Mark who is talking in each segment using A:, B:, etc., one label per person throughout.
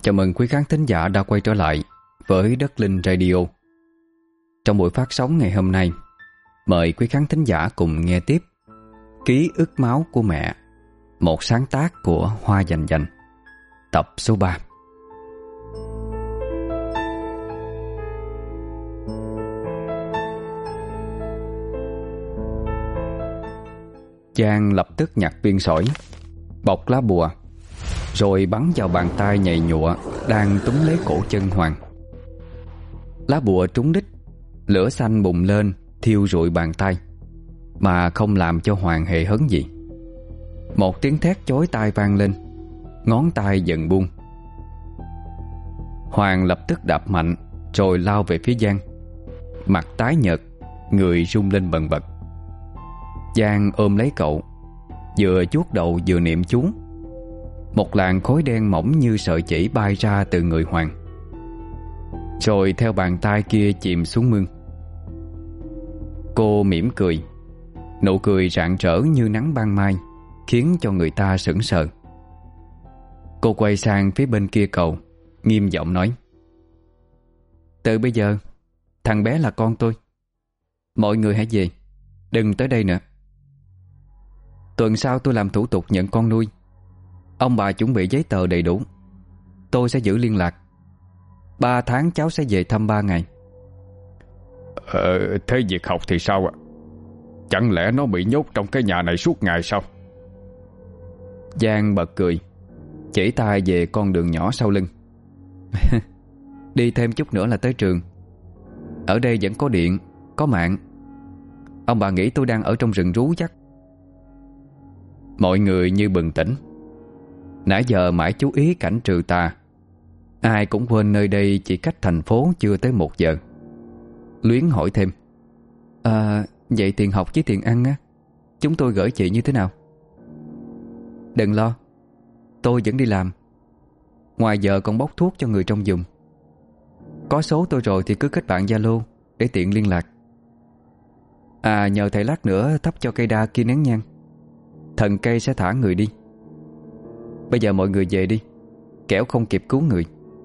A: Chào mừng quý khán thính giả đã quay trở lại với Đất Linh Radio. Trong buổi phát sóng ngày hôm nay, mời quý khán thính giả cùng nghe tiếp Ký ức máu của mẹ, một sáng tác của Hoa Dành Dành, tập số 3. Giang lập tức nhặt viên sỏi, bọc lá bùa, rồi bắn vào bàn tay nhầy nhụa đang túm lấy cổ chân Hoàng. Lá bùa trúng đích, lửa xanh bùng lên thiêu rụi bàn tay, mà không làm cho Hoàng hề hấn gì. Một tiếng thét chói tai vang lên, ngón tay dần buông. Hoàng lập tức đạp mạnh rồi lao về phía Giang, mặt tái nhợt, người rung lên bần bật. Giang ôm lấy cậu, vừa chuốt đầu vừa niệm chú. Một làn khói đen mỏng như sợi chỉ bay ra từ người Hoàng, rồi theo bàn tay kia chìm xuống mương. Cô mỉm cười, nụ cười rạng rỡ như nắng ban mai, khiến cho người ta sững sờ. Cô quay sang phía bên kia cầu, nghiêm giọng nói: "Từ bây giờ, thằng bé là con tôi. Mọi người hãy về, đừng tới đây nữa. Tuần sau tôi làm thủ tục nhận con nuôi. Ông bà chuẩn bị giấy tờ đầy đủ. Tôi sẽ giữ liên lạc. 3 tháng cháu sẽ về thăm 3 ngày.
B: Thế việc học thì sao ạ? Chẳng lẽ nó bị nhốt trong cái nhà này suốt ngày sao?"
A: Giang bật cười, chỉ tay về con đường nhỏ sau lưng. "Đi thêm chút nữa là tới trường. Ở đây vẫn có điện, có mạng. Ông bà nghĩ tôi đang ở trong rừng rú chắc." Mọi người như bừng tỉnh. Nãy giờ mãi chú ý cảnh trừ tà, ai cũng quên nơi đây chỉ cách thành phố chưa tới 1 giờ. Luyến hỏi thêm: "Vậy tiền học với tiền ăn á, chúng tôi gửi chị như thế nào?" "Đừng lo, tôi vẫn đi làm. Ngoài giờ còn bốc thuốc cho người trong vùng. Có số tôi rồi thì cứ kết bạn Zalo để tiện liên lạc. Nhờ thầy lát nữa thắp cho cây đa kia nén nhang. Thần cây sẽ thả người đi. Bây giờ mọi người về đi, kẻo không kịp cứu người."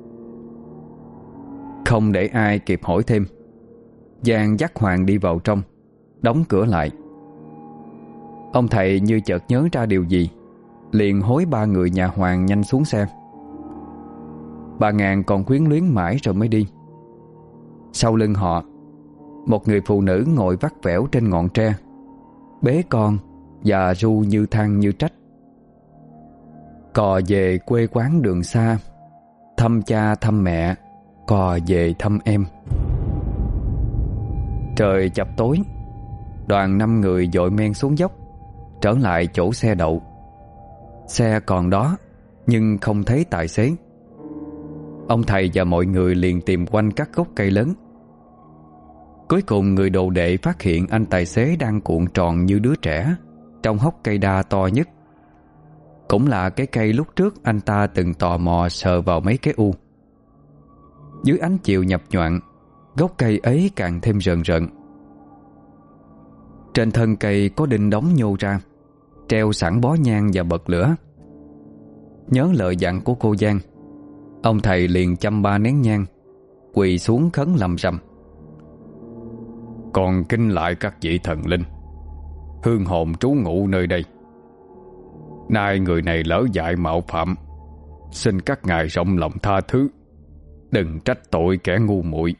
A: Không để ai kịp hỏi thêm, Giang dắt Hoàng đi vào trong, đóng cửa lại. Ông thầy như chợt nhớ ra điều gì, liền hối 3 người nhà Hoàng nhanh xuống xe. Bà Ngàn còn quyến luyến mãi rồi mới đi. Sau lưng họ, một người phụ nữ ngồi vắt vẻo trên ngọn tre, bế con và ru như than như trách: "Cò về quê quán đường xa, thăm cha thăm mẹ, cò về thăm em." Trời chập tối, đoàn 5 người dội men xuống dốc, trở lại chỗ xe đậu. Xe còn đó, nhưng không thấy tài xế. Ông thầy và mọi người liền tìm quanh các gốc cây lớn. Cuối cùng người đồ đệ phát hiện anh tài xế đang cuộn tròn như đứa trẻ trong hốc cây đa to nhất. Cũng là cái cây lúc trước anh ta từng tò mò sờ vào mấy cái u. Dưới ánh chiều nhập nhoạng, gốc cây ấy càng thêm rợn rợn. Trên thân cây có đinh đóng nhô ra, treo sẵn bó nhang và bật lửa. Nhớ lời dặn của cô Giang, ông thầy liền châm 3 nén nhang, quỳ xuống khấn lầm rầm:
B: "Con kính lại các vị thần linh, hương hồn trú ngụ nơi đây. Nay người này lỡ dại mạo phạm, xin các ngài rộng lòng tha thứ, đừng trách tội kẻ ngu muội."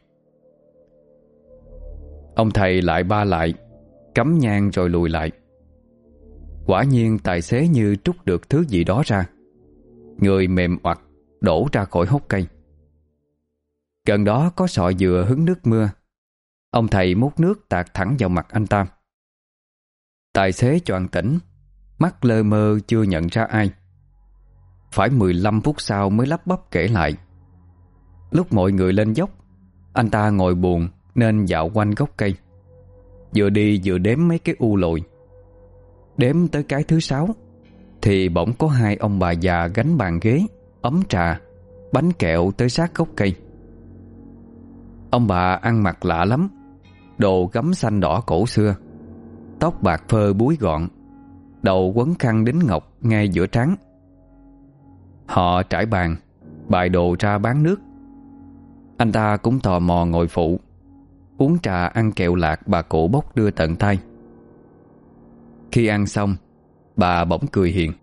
A: Ông thầy lại ba lại, cắm nhang rồi lùi lại. Quả nhiên tài xế như trút được thứ gì đó ra, người mềm oặt đổ ra khỏi hốc cây. Gần đó có sọ dừa hứng nước mưa. Ông thầy múc nước tạt thẳng vào mặt anh ta. Tài xế choàng tỉnh, mắt lơ mơ chưa nhận ra ai. Phải 15 phút sau mới lắp bắp kể lại: lúc mọi người lên dốc, anh ta ngồi buồn nên dạo quanh gốc cây, vừa đi vừa đếm mấy cái u lồi. Đếm tới cái thứ 6 thì bỗng có 2 ông bà già gánh bàn ghế, ấm trà, bánh kẹo tới sát gốc cây. Ông bà ăn mặc lạ lắm, đồ gấm xanh đỏ cổ xưa, tóc bạc phơ búi gọn, đầu quấn khăn đính ngọc ngay giữa trán. Họ trải bàn, bày đồ ra bán nước. Anh ta cũng tò mò ngồi phụ, uống trà ăn kẹo lạc bà cụ bốc đưa tận tay. Khi ăn xong, bà bỗng cười hiền.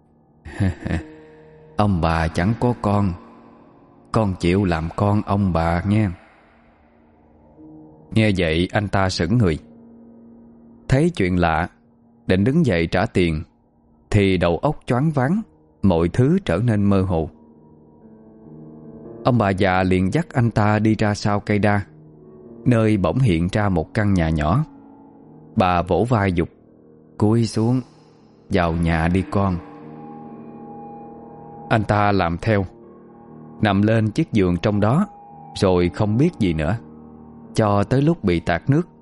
A: Ông bà chẳng có con chịu làm con ông bà nghe. Nghe vậy anh ta sững người. Thấy chuyện lạ, định đứng dậy trả tiền, thì đầu óc choáng váng, mọi thứ trở nên mơ hồ. Ông bà già liền dắt anh ta đi ra sau cây đa, nơi bỗng hiện ra một căn nhà nhỏ. Bà vỗ vai giục: "Cúi xuống, vào nhà đi con." Anh ta làm theo, nằm lên chiếc giường trong đó, rồi không biết gì nữa, cho tới lúc bị tạt nước.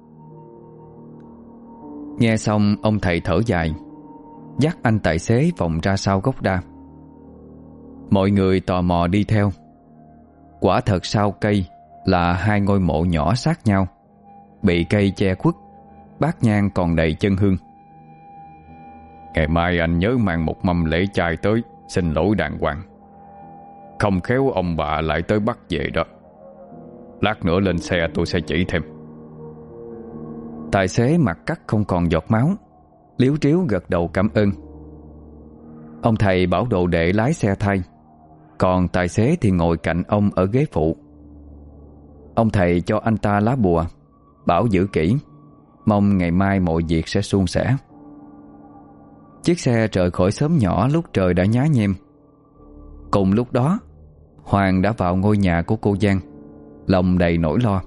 A: Nghe xong, ông thầy thở dài, dắt anh tài xế vòng ra sau gốc đa. Mọi người tò mò đi theo. Quả thật sau cây là hai ngôi mộ nhỏ sát nhau, bị cây che khuất, bát nhang còn đầy chân hương.
B: Ngày mai anh nhớ mang một mâm lễ chay tới, xin lỗi đàng hoàng. Không khéo ông bà lại tới bắt về đó. Lát nữa lên xe tôi sẽ chỉ thêm.
A: Tài xế mặt cắt không còn giọt máu, liếu riếu gật đầu cảm ơn. Ông thầy bảo đồ đệ lái xe thay, còn tài xế thì ngồi cạnh ông ở ghế phụ. Ông thầy cho anh ta lá bùa, bảo giữ kỹ, mong ngày mai mọi việc sẽ suôn sẻ. Chiếc xe rời khỏi xóm nhỏ lúc trời đã nhá nhem. Cùng lúc đó, Hoàng đã vào ngôi nhà của cô Giang, lòng đầy nỗi lo.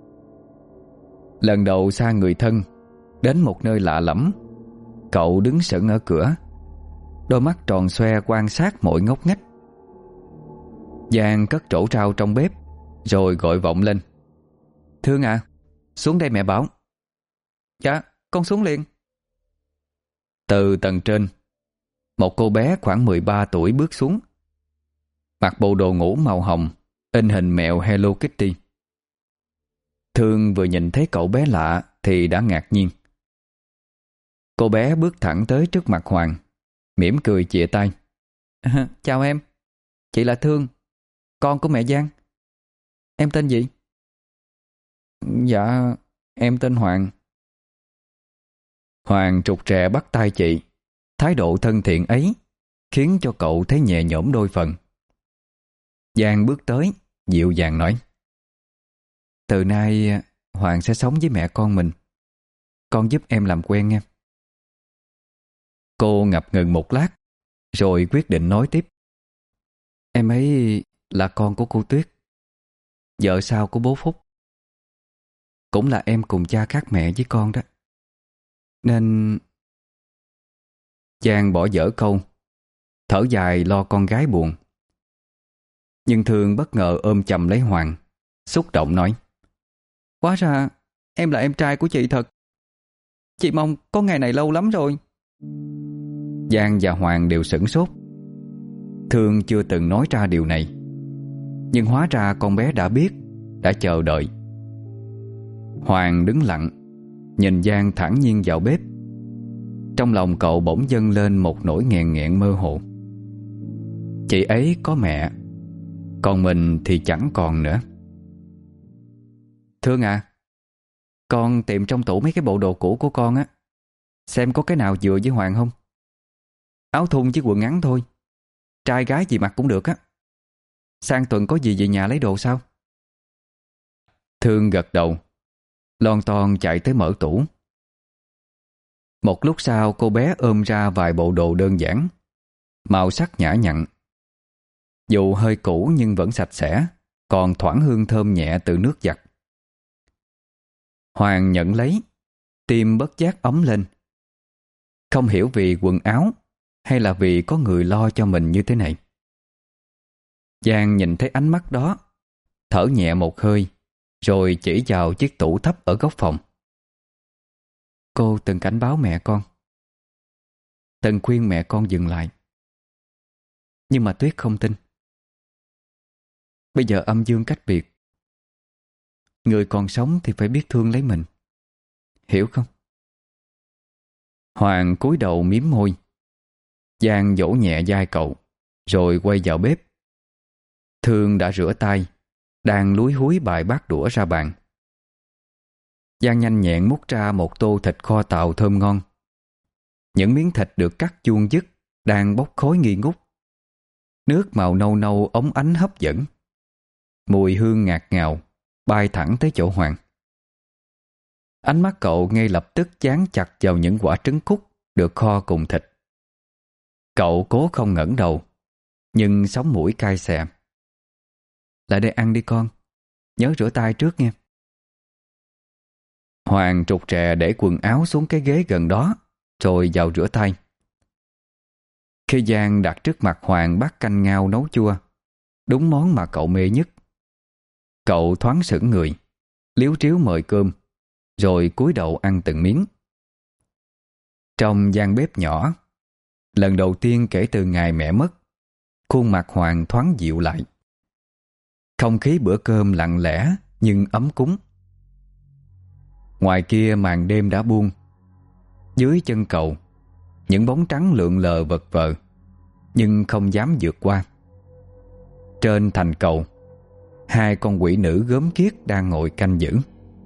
A: Lần đầu xa người thân, đến một nơi lạ lẫm, cậu đứng sững ở cửa, đôi mắt tròn xoe quan sát mọi ngóc ngách. Giang cất trổ rau trong bếp, rồi gọi vọng lên: "Thương à, xuống đây mẹ bảo." "Dạ, con xuống liền." Từ tầng trên, một cô bé khoảng 13 tuổi bước xuống, mặc bộ đồ ngủ màu hồng, in hình mèo Hello Kitty. Thương vừa nhìn thấy cậu bé lạ thì đã ngạc nhiên. Cô bé bước thẳng tới trước mặt Hoàng, mỉm cười chìa tay: "Chào em, chị là Thương, con của mẹ Giang. Em tên gì?" "Dạ, em tên Hoàng." Hoàng trục trè bắt tay chị. Thái độ thân thiện ấy khiến cho cậu thấy nhẹ nhõm đôi phần. Giang bước tới, dịu dàng nói: "Từ nay Hoàng sẽ sống với mẹ con mình. Con giúp em làm quen nghe." Cô ngập ngừng một lát, rồi quyết định nói tiếp: "Em ấy là con của cô Tuyết, vợ sau của bố Phúc. Cũng là em cùng cha khác mẹ với con đó. Nên..." Giang bỏ dở câu, thở dài lo con gái buồn. Nhưng Thương bất ngờ ôm chầm lấy Hoàng, xúc động nói: "Hóa ra em là em trai của chị thật. Chị mong có ngày này lâu lắm rồi." Giang và Hoàng đều sửng sốt. Thương chưa từng nói ra điều này, nhưng hóa ra con bé đã biết, đã chờ đợi. Hoàng đứng lặng, nhìn Giang thản nhiên vào bếp. Trong lòng cậu bỗng dâng lên một nỗi nghẹn nghẹn mơ hồ. Chị ấy có mẹ, còn mình thì chẳng còn nữa. "Thương à, con tìm trong tủ mấy cái bộ đồ cũ của con á, xem có cái nào vừa với Hoàng không. Áo thun với quần ngắn thôi, trai gái gì mặc cũng được á. Sang tuần có gì về nhà lấy đồ sao?" Thương gật đầu, lon ton chạy tới mở tủ. Một lúc sau cô bé ôm ra vài bộ đồ đơn giản, màu sắc nhã nhặn. Dù hơi cũ nhưng vẫn sạch sẽ, còn thoảng hương thơm nhẹ từ nước giặt. Hoàng nhận lấy, tim bất giác ấm lên. Không hiểu vì quần áo hay là vì có người lo cho mình như thế này. Giang nhìn thấy ánh mắt đó, thở nhẹ một hơi, rồi chỉ vào chiếc tủ thấp ở góc phòng. "Cô từng cảnh báo mẹ con, từng khuyên mẹ con dừng lại, nhưng mà Tuyết không tin. Bây giờ âm dương cách biệt, người còn sống thì phải biết thương lấy mình, hiểu không?" Hoàng cúi đầu mím môi. Giang vỗ nhẹ vai cậu, rồi quay vào bếp. Thương đã rửa tay, đang lúi húi bài bát đũa ra bàn. Giang nhanh nhẹn múc ra một tô thịt kho tàu thơm ngon. Những miếng thịt được cắt vuông vức đang bốc khói nghi ngút. Nước màu nâu nâu óng ánh hấp dẫn. Mùi hương ngạt ngào bay thẳng tới chỗ Hoàng. Ánh mắt cậu ngay lập tức dán chặt vào những quả trứng cút được kho cùng thịt. Cậu cố không ngẩng đầu, nhưng sống mũi cay xè. Lại đây ăn đi con, nhớ rửa tay trước nha. Hoàng trục trè để quần áo xuống cái ghế gần đó, rồi vào rửa tay. Khi Giang đặt trước mặt Hoàng bát canh ngao nấu chua, đúng món mà cậu mê nhất, cậu thoáng sững người, liếu tríu mời cơm, rồi cúi đầu ăn từng miếng. Trong gian bếp nhỏ, lần đầu tiên kể từ ngày mẹ mất, khuôn mặt Hoàng thoáng dịu lại. Không khí bữa cơm lặng lẽ nhưng ấm cúng. Ngoài kia màn đêm đã buông. Dưới chân cậu, những bóng trắng lượn lờ vật vờ, nhưng không dám vượt qua. Trên thành cầu, hai con quỷ nữ gớm ghiếc đang ngồi canh giữ.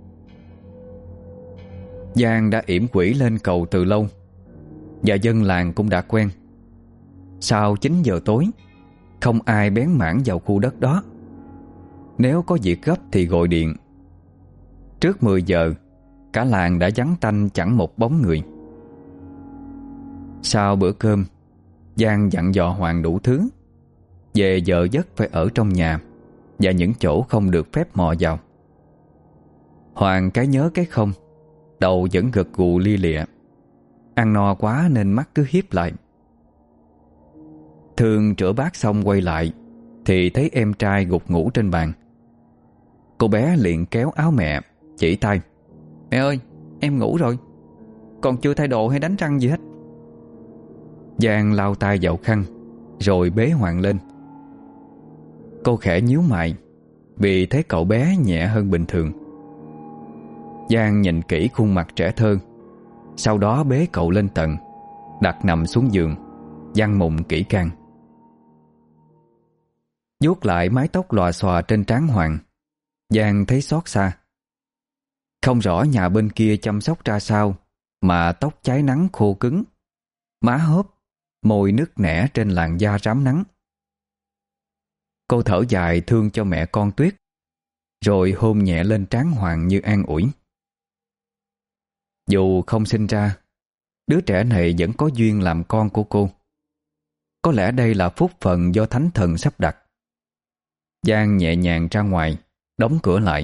A: Giang đã yểm quỷ lên cầu từ lâu, và dân làng cũng đã quen. Sau 9 giờ tối, không ai bén mảng vào khu đất đó. Nếu có việc gấp thì gọi điện. Trước 10 giờ, cả làng đã vắng tanh chẳng một bóng người. Sau bữa cơm, Giang dặn dò Hoàng đủ thứ. Về giờ giấc phải ở trong nhà, và những chỗ không được phép mò vào. Hoàng cái nhớ cái không, đầu vẫn gật gù lia lịa. Ăn no quá nên mắt cứ hiếp lại. Thương rửa bát xong quay lại thì thấy em trai gục ngủ trên bàn. Cô bé liền kéo áo mẹ, chỉ tay: "Mẹ ơi, em ngủ rồi, còn chưa thay đồ hay đánh răng gì hết." Giang lau tay vào khăn, rồi bế Hoàng lên. Cô khẽ nhíu mày vì thấy cậu bé nhẹ hơn bình thường. Giang nhìn kỹ khuôn mặt trẻ thơ, sau đó bế cậu lên tầng, đặt nằm xuống giường, giăng mùng kỹ càng. Vuốt lại mái tóc lòa xòa trên trán Hoàng, Giang thấy xót xa. Không rõ nhà bên kia chăm sóc ra sao mà tóc cháy nắng khô cứng, má hốp, môi nứt nẻ trên làn da rám nắng. Cô thở dài thương cho mẹ con Tuyết, rồi hôn nhẹ lên trán Hoàng như an ủi. Dù không sinh ra, đứa trẻ này vẫn có duyên làm con của cô. Có lẽ đây là phúc phận do thánh thần sắp đặt. Giang nhẹ nhàng ra ngoài, đóng cửa lại.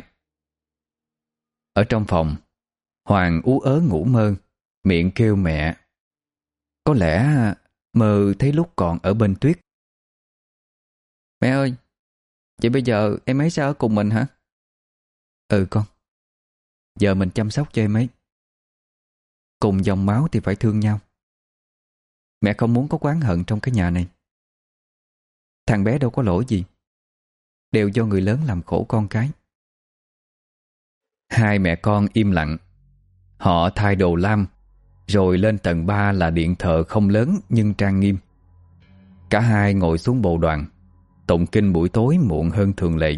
A: Ở trong phòng, Hoàng ú ớ ngủ mơ, miệng kêu mẹ. Có lẽ mơ thấy lúc còn ở bên Tuyết. "Mẹ ơi, vậy bây giờ em ấy sẽ ở cùng mình hả?" "Ừ con, giờ mình chăm sóc cho em ấy. Cùng dòng máu thì phải thương nhau. Mẹ không muốn có oán hận trong cái nhà này. Thằng bé đâu có lỗi gì, đều do người lớn làm khổ con cái." Hai mẹ con im lặng. Họ thay đồ lam, rồi lên tầng 3 là điện thờ không lớn nhưng trang nghiêm. Cả hai ngồi xuống bồ đoàn, tụng kinh buổi tối muộn hơn thường lệ.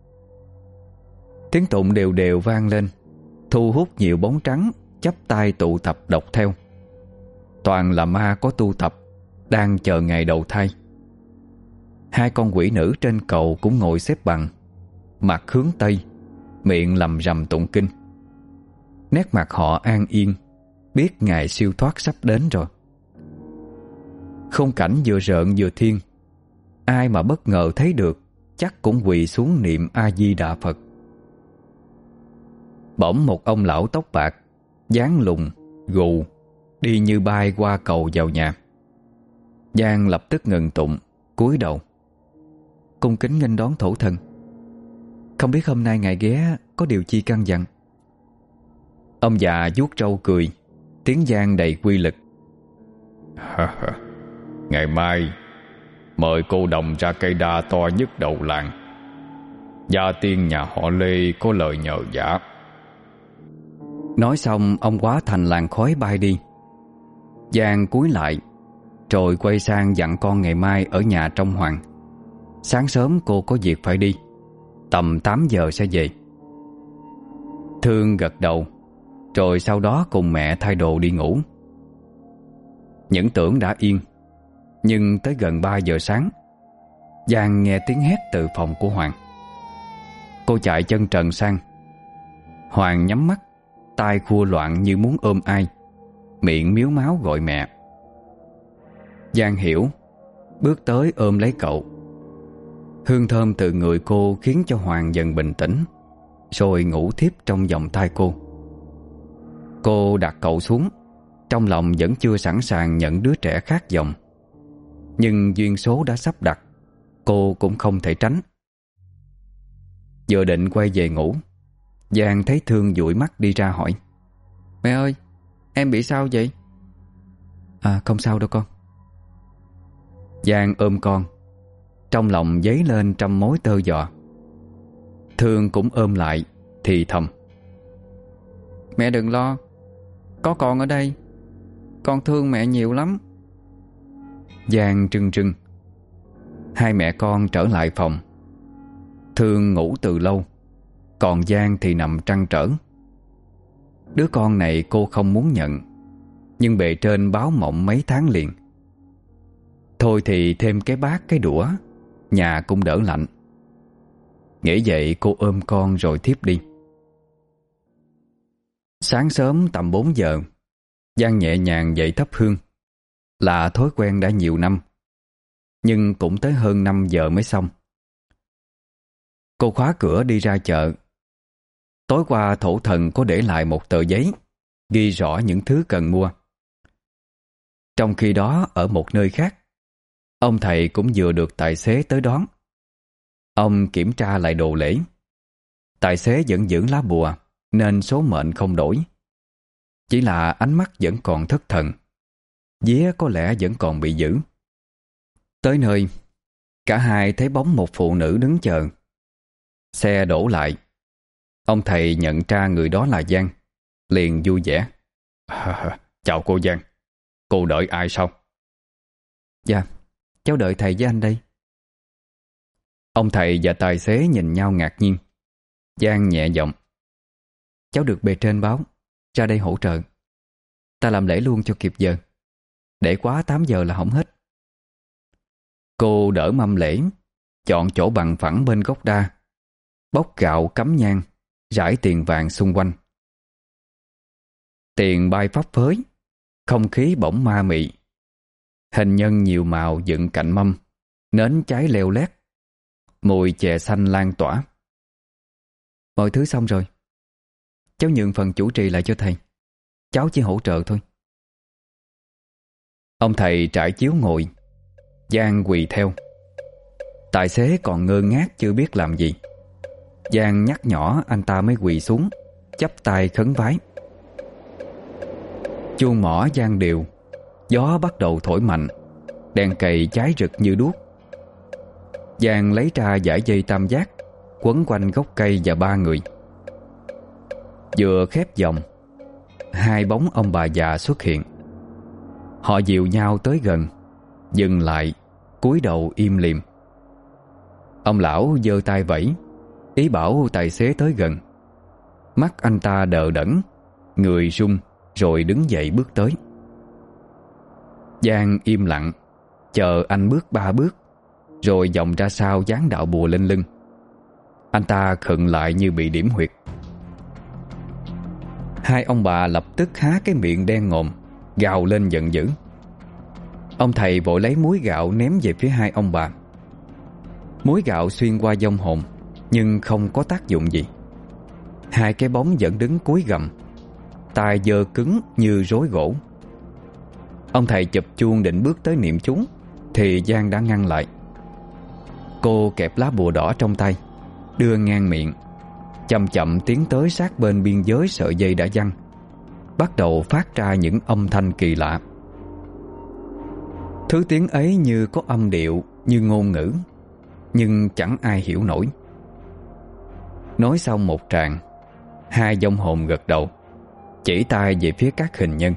A: Tiếng tụng đều đều vang lên, thu hút nhiều bóng trắng chắp tay tụ tập đọc theo. Toàn là ma có tu tập, đang chờ ngày đầu thai. Hai con quỷ nữ trên cầu cũng ngồi xếp bằng, mặt hướng Tây, miệng lầm rầm tụng kinh. Nét mặt họ an yên, biết ngày siêu thoát sắp đến rồi. Khung cảnh vừa rợn vừa thiên. Ai mà bất ngờ thấy được chắc cũng quỳ xuống niệm A-di-đà Phật. Bỗng một ông lão tóc bạc, dáng lùn, gù, đi như bay qua cầu vào nhà. Giang lập tức ngừng tụng, cúi đầu: "Cung kính nghênh đón thổ thần. Không biết hôm nay ngài ghé có điều chi căn dặn?" Ông già vuốt râu cười, tiếng Giang đầy quy lực: "Ngày mai mời cô đồng ra cây đa to nhất đầu làng. Gia tiên nhà họ Lê có lời nhờ vả." Nói xong ông hóa thành làn khói bay đi. Giang cúi lại, rồi quay sang dặn con ngày mai ở nhà trong Hoàng. Sáng sớm cô có việc phải đi, tầm 8 giờ sẽ về. Thương gật đầu, rồi sau đó cùng mẹ thay đồ đi ngủ. Những tưởng đã yên, nhưng tới gần 3 giờ sáng, Giang nghe tiếng hét từ phòng của Hoàng. Cô chạy chân trần sang. Hoàng nhắm mắt, tay khua loạn như muốn ôm ai, miệng miếu máu gọi mẹ. Giang hiểu, bước tới ôm lấy cậu. Hương thơm từ người cô khiến cho Hoàng dần bình tĩnh, rồi ngủ thiếp trong vòng tay cô. Cô đặt cậu xuống, trong lòng vẫn chưa sẵn sàng nhận đứa trẻ khác dòng. Nhưng duyên số đã sắp đặt, cô cũng không thể tránh. Vừa định quay về ngủ, Giang thấy Thương dụi mắt đi ra hỏi: "Mẹ ơi, em bị sao vậy?" Không sao đâu con." Giang ôm con, trong lòng dấy lên trăm mối tơ vò. Thương cũng ôm lại, thì thầm: "Mẹ đừng lo, có con ở đây, con thương mẹ nhiều lắm." Giang trưng trưng. Hai mẹ con trở lại phòng. Thương ngủ từ lâu, còn Giang thì nằm trăn trở. Đứa con này cô không muốn nhận, nhưng bề trên báo mộng mấy tháng liền. Thôi thì thêm cái bát cái đũa, nhà cũng đỡ lạnh. Nghĩ vậy cô ôm con rồi thiếp đi. Sáng sớm tầm 4 giờ, Giang nhẹ nhàng dậy thắp hương, là thói quen đã nhiều năm, nhưng cũng tới hơn 5 giờ mới xong. Cô khóa cửa đi ra chợ. Tối qua thổ thần có để lại một tờ giấy ghi rõ những thứ cần mua. Trong khi đó ở một nơi khác, ông thầy cũng vừa được tài xế tới đón. Ông kiểm tra lại đồ lễ. Tài xế vẫn giữ lá bùa nên số mệnh không đổi. Chỉ là ánh mắt vẫn còn thất thần, vía có lẽ vẫn còn bị giữ. Tới nơi, cả hai thấy bóng một phụ nữ đứng chờ. Xe đổ lại. Ông thầy nhận ra người đó là Giang, liền vui vẻ: "Chào cô Giang, cô đợi ai sao?" "Dạ, cháu đợi thầy với anh đây." Ông thầy và tài xế nhìn nhau ngạc nhiên. Giang nhẹ giọng: "Cháu được bề trên báo ra đây hỗ trợ. Ta làm lễ luôn cho kịp giờ, để quá 8 giờ là hỏng hết." Cô đỡ mâm lễ, chọn chỗ bằng phẳng bên gốc đa, bóc gạo cắm nhang, rải tiền vàng xung quanh. Tiền bay phấp phới, không khí bỗng ma mị. Hình nhân nhiều màu dựng cạnh mâm, nến cháy leo lét, mùi chè xanh lan tỏa. "Mọi thứ xong rồi, cháu nhường phần chủ trì lại cho thầy, cháu chỉ hỗ trợ thôi." Ông thầy trải chiếu ngồi, Giang quỳ theo. Tài xế còn ngơ ngác chưa biết làm gì. Giang nhắc nhỏ anh ta mới quỳ xuống, chắp tay khấn vái. Chuông mõ vang đều, gió bắt đầu thổi mạnh, đèn cầy cháy rực như đuốc. Giang lấy ra dải dây tam giác, quấn quanh gốc cây và ba người. Vừa khép vòng, hai bóng ông bà già xuất hiện. Họ dìu nhau tới gần, dừng lại, cúi đầu im lìm. Ông lão giơ tay vẫy, ý bảo tài xế tới gần. Mắt anh ta đờ đẫn, người run, rồi đứng dậy bước tới. Giang im lặng, chờ anh bước 3 bước, rồi vòng ra sau dán đạo bùa lên lưng. Anh ta khựng lại như bị điểm huyệt. Hai ông bà lập tức há cái miệng đen ngòm, gào lên giận dữ. Ông thầy vội lấy muối gạo ném về phía hai ông bà. Muối gạo xuyên qua vong hồn, nhưng không có tác dụng gì. Hai cái bóng vẫn đứng cúi gằm, tay giơ cứng như rối gỗ. Ông thầy chụp chuông định bước tới niệm chú, thì Giang đã ngăn lại. Cô kẹp lá bùa đỏ trong tay, đưa ngang miệng, chậm chậm tiến tới sát bên biên giới sợi dây đã giăng, bắt đầu phát ra những âm thanh kỳ lạ. Thứ tiếng ấy như có âm điệu, như ngôn ngữ, nhưng chẳng ai hiểu nổi. Nói xong một tràng, hai vong hồn gật đầu, chỉ tay về phía các hình nhân.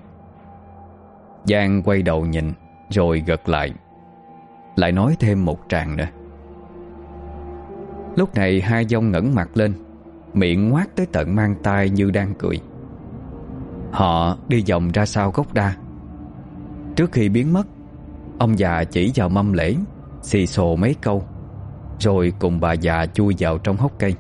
A: Giang quay đầu nhìn, rồi gật lại, lại nói thêm một tràng nữa. Lúc này hai dông ngẩng mặt lên, miệng ngoác tới tận mang tai như đang cười. Họ đi vòng ra sau gốc đa. Trước khi biến mất, ông già chỉ vào mâm lễ, xì xồ mấy câu, rồi cùng bà già chui vào trong hốc cây.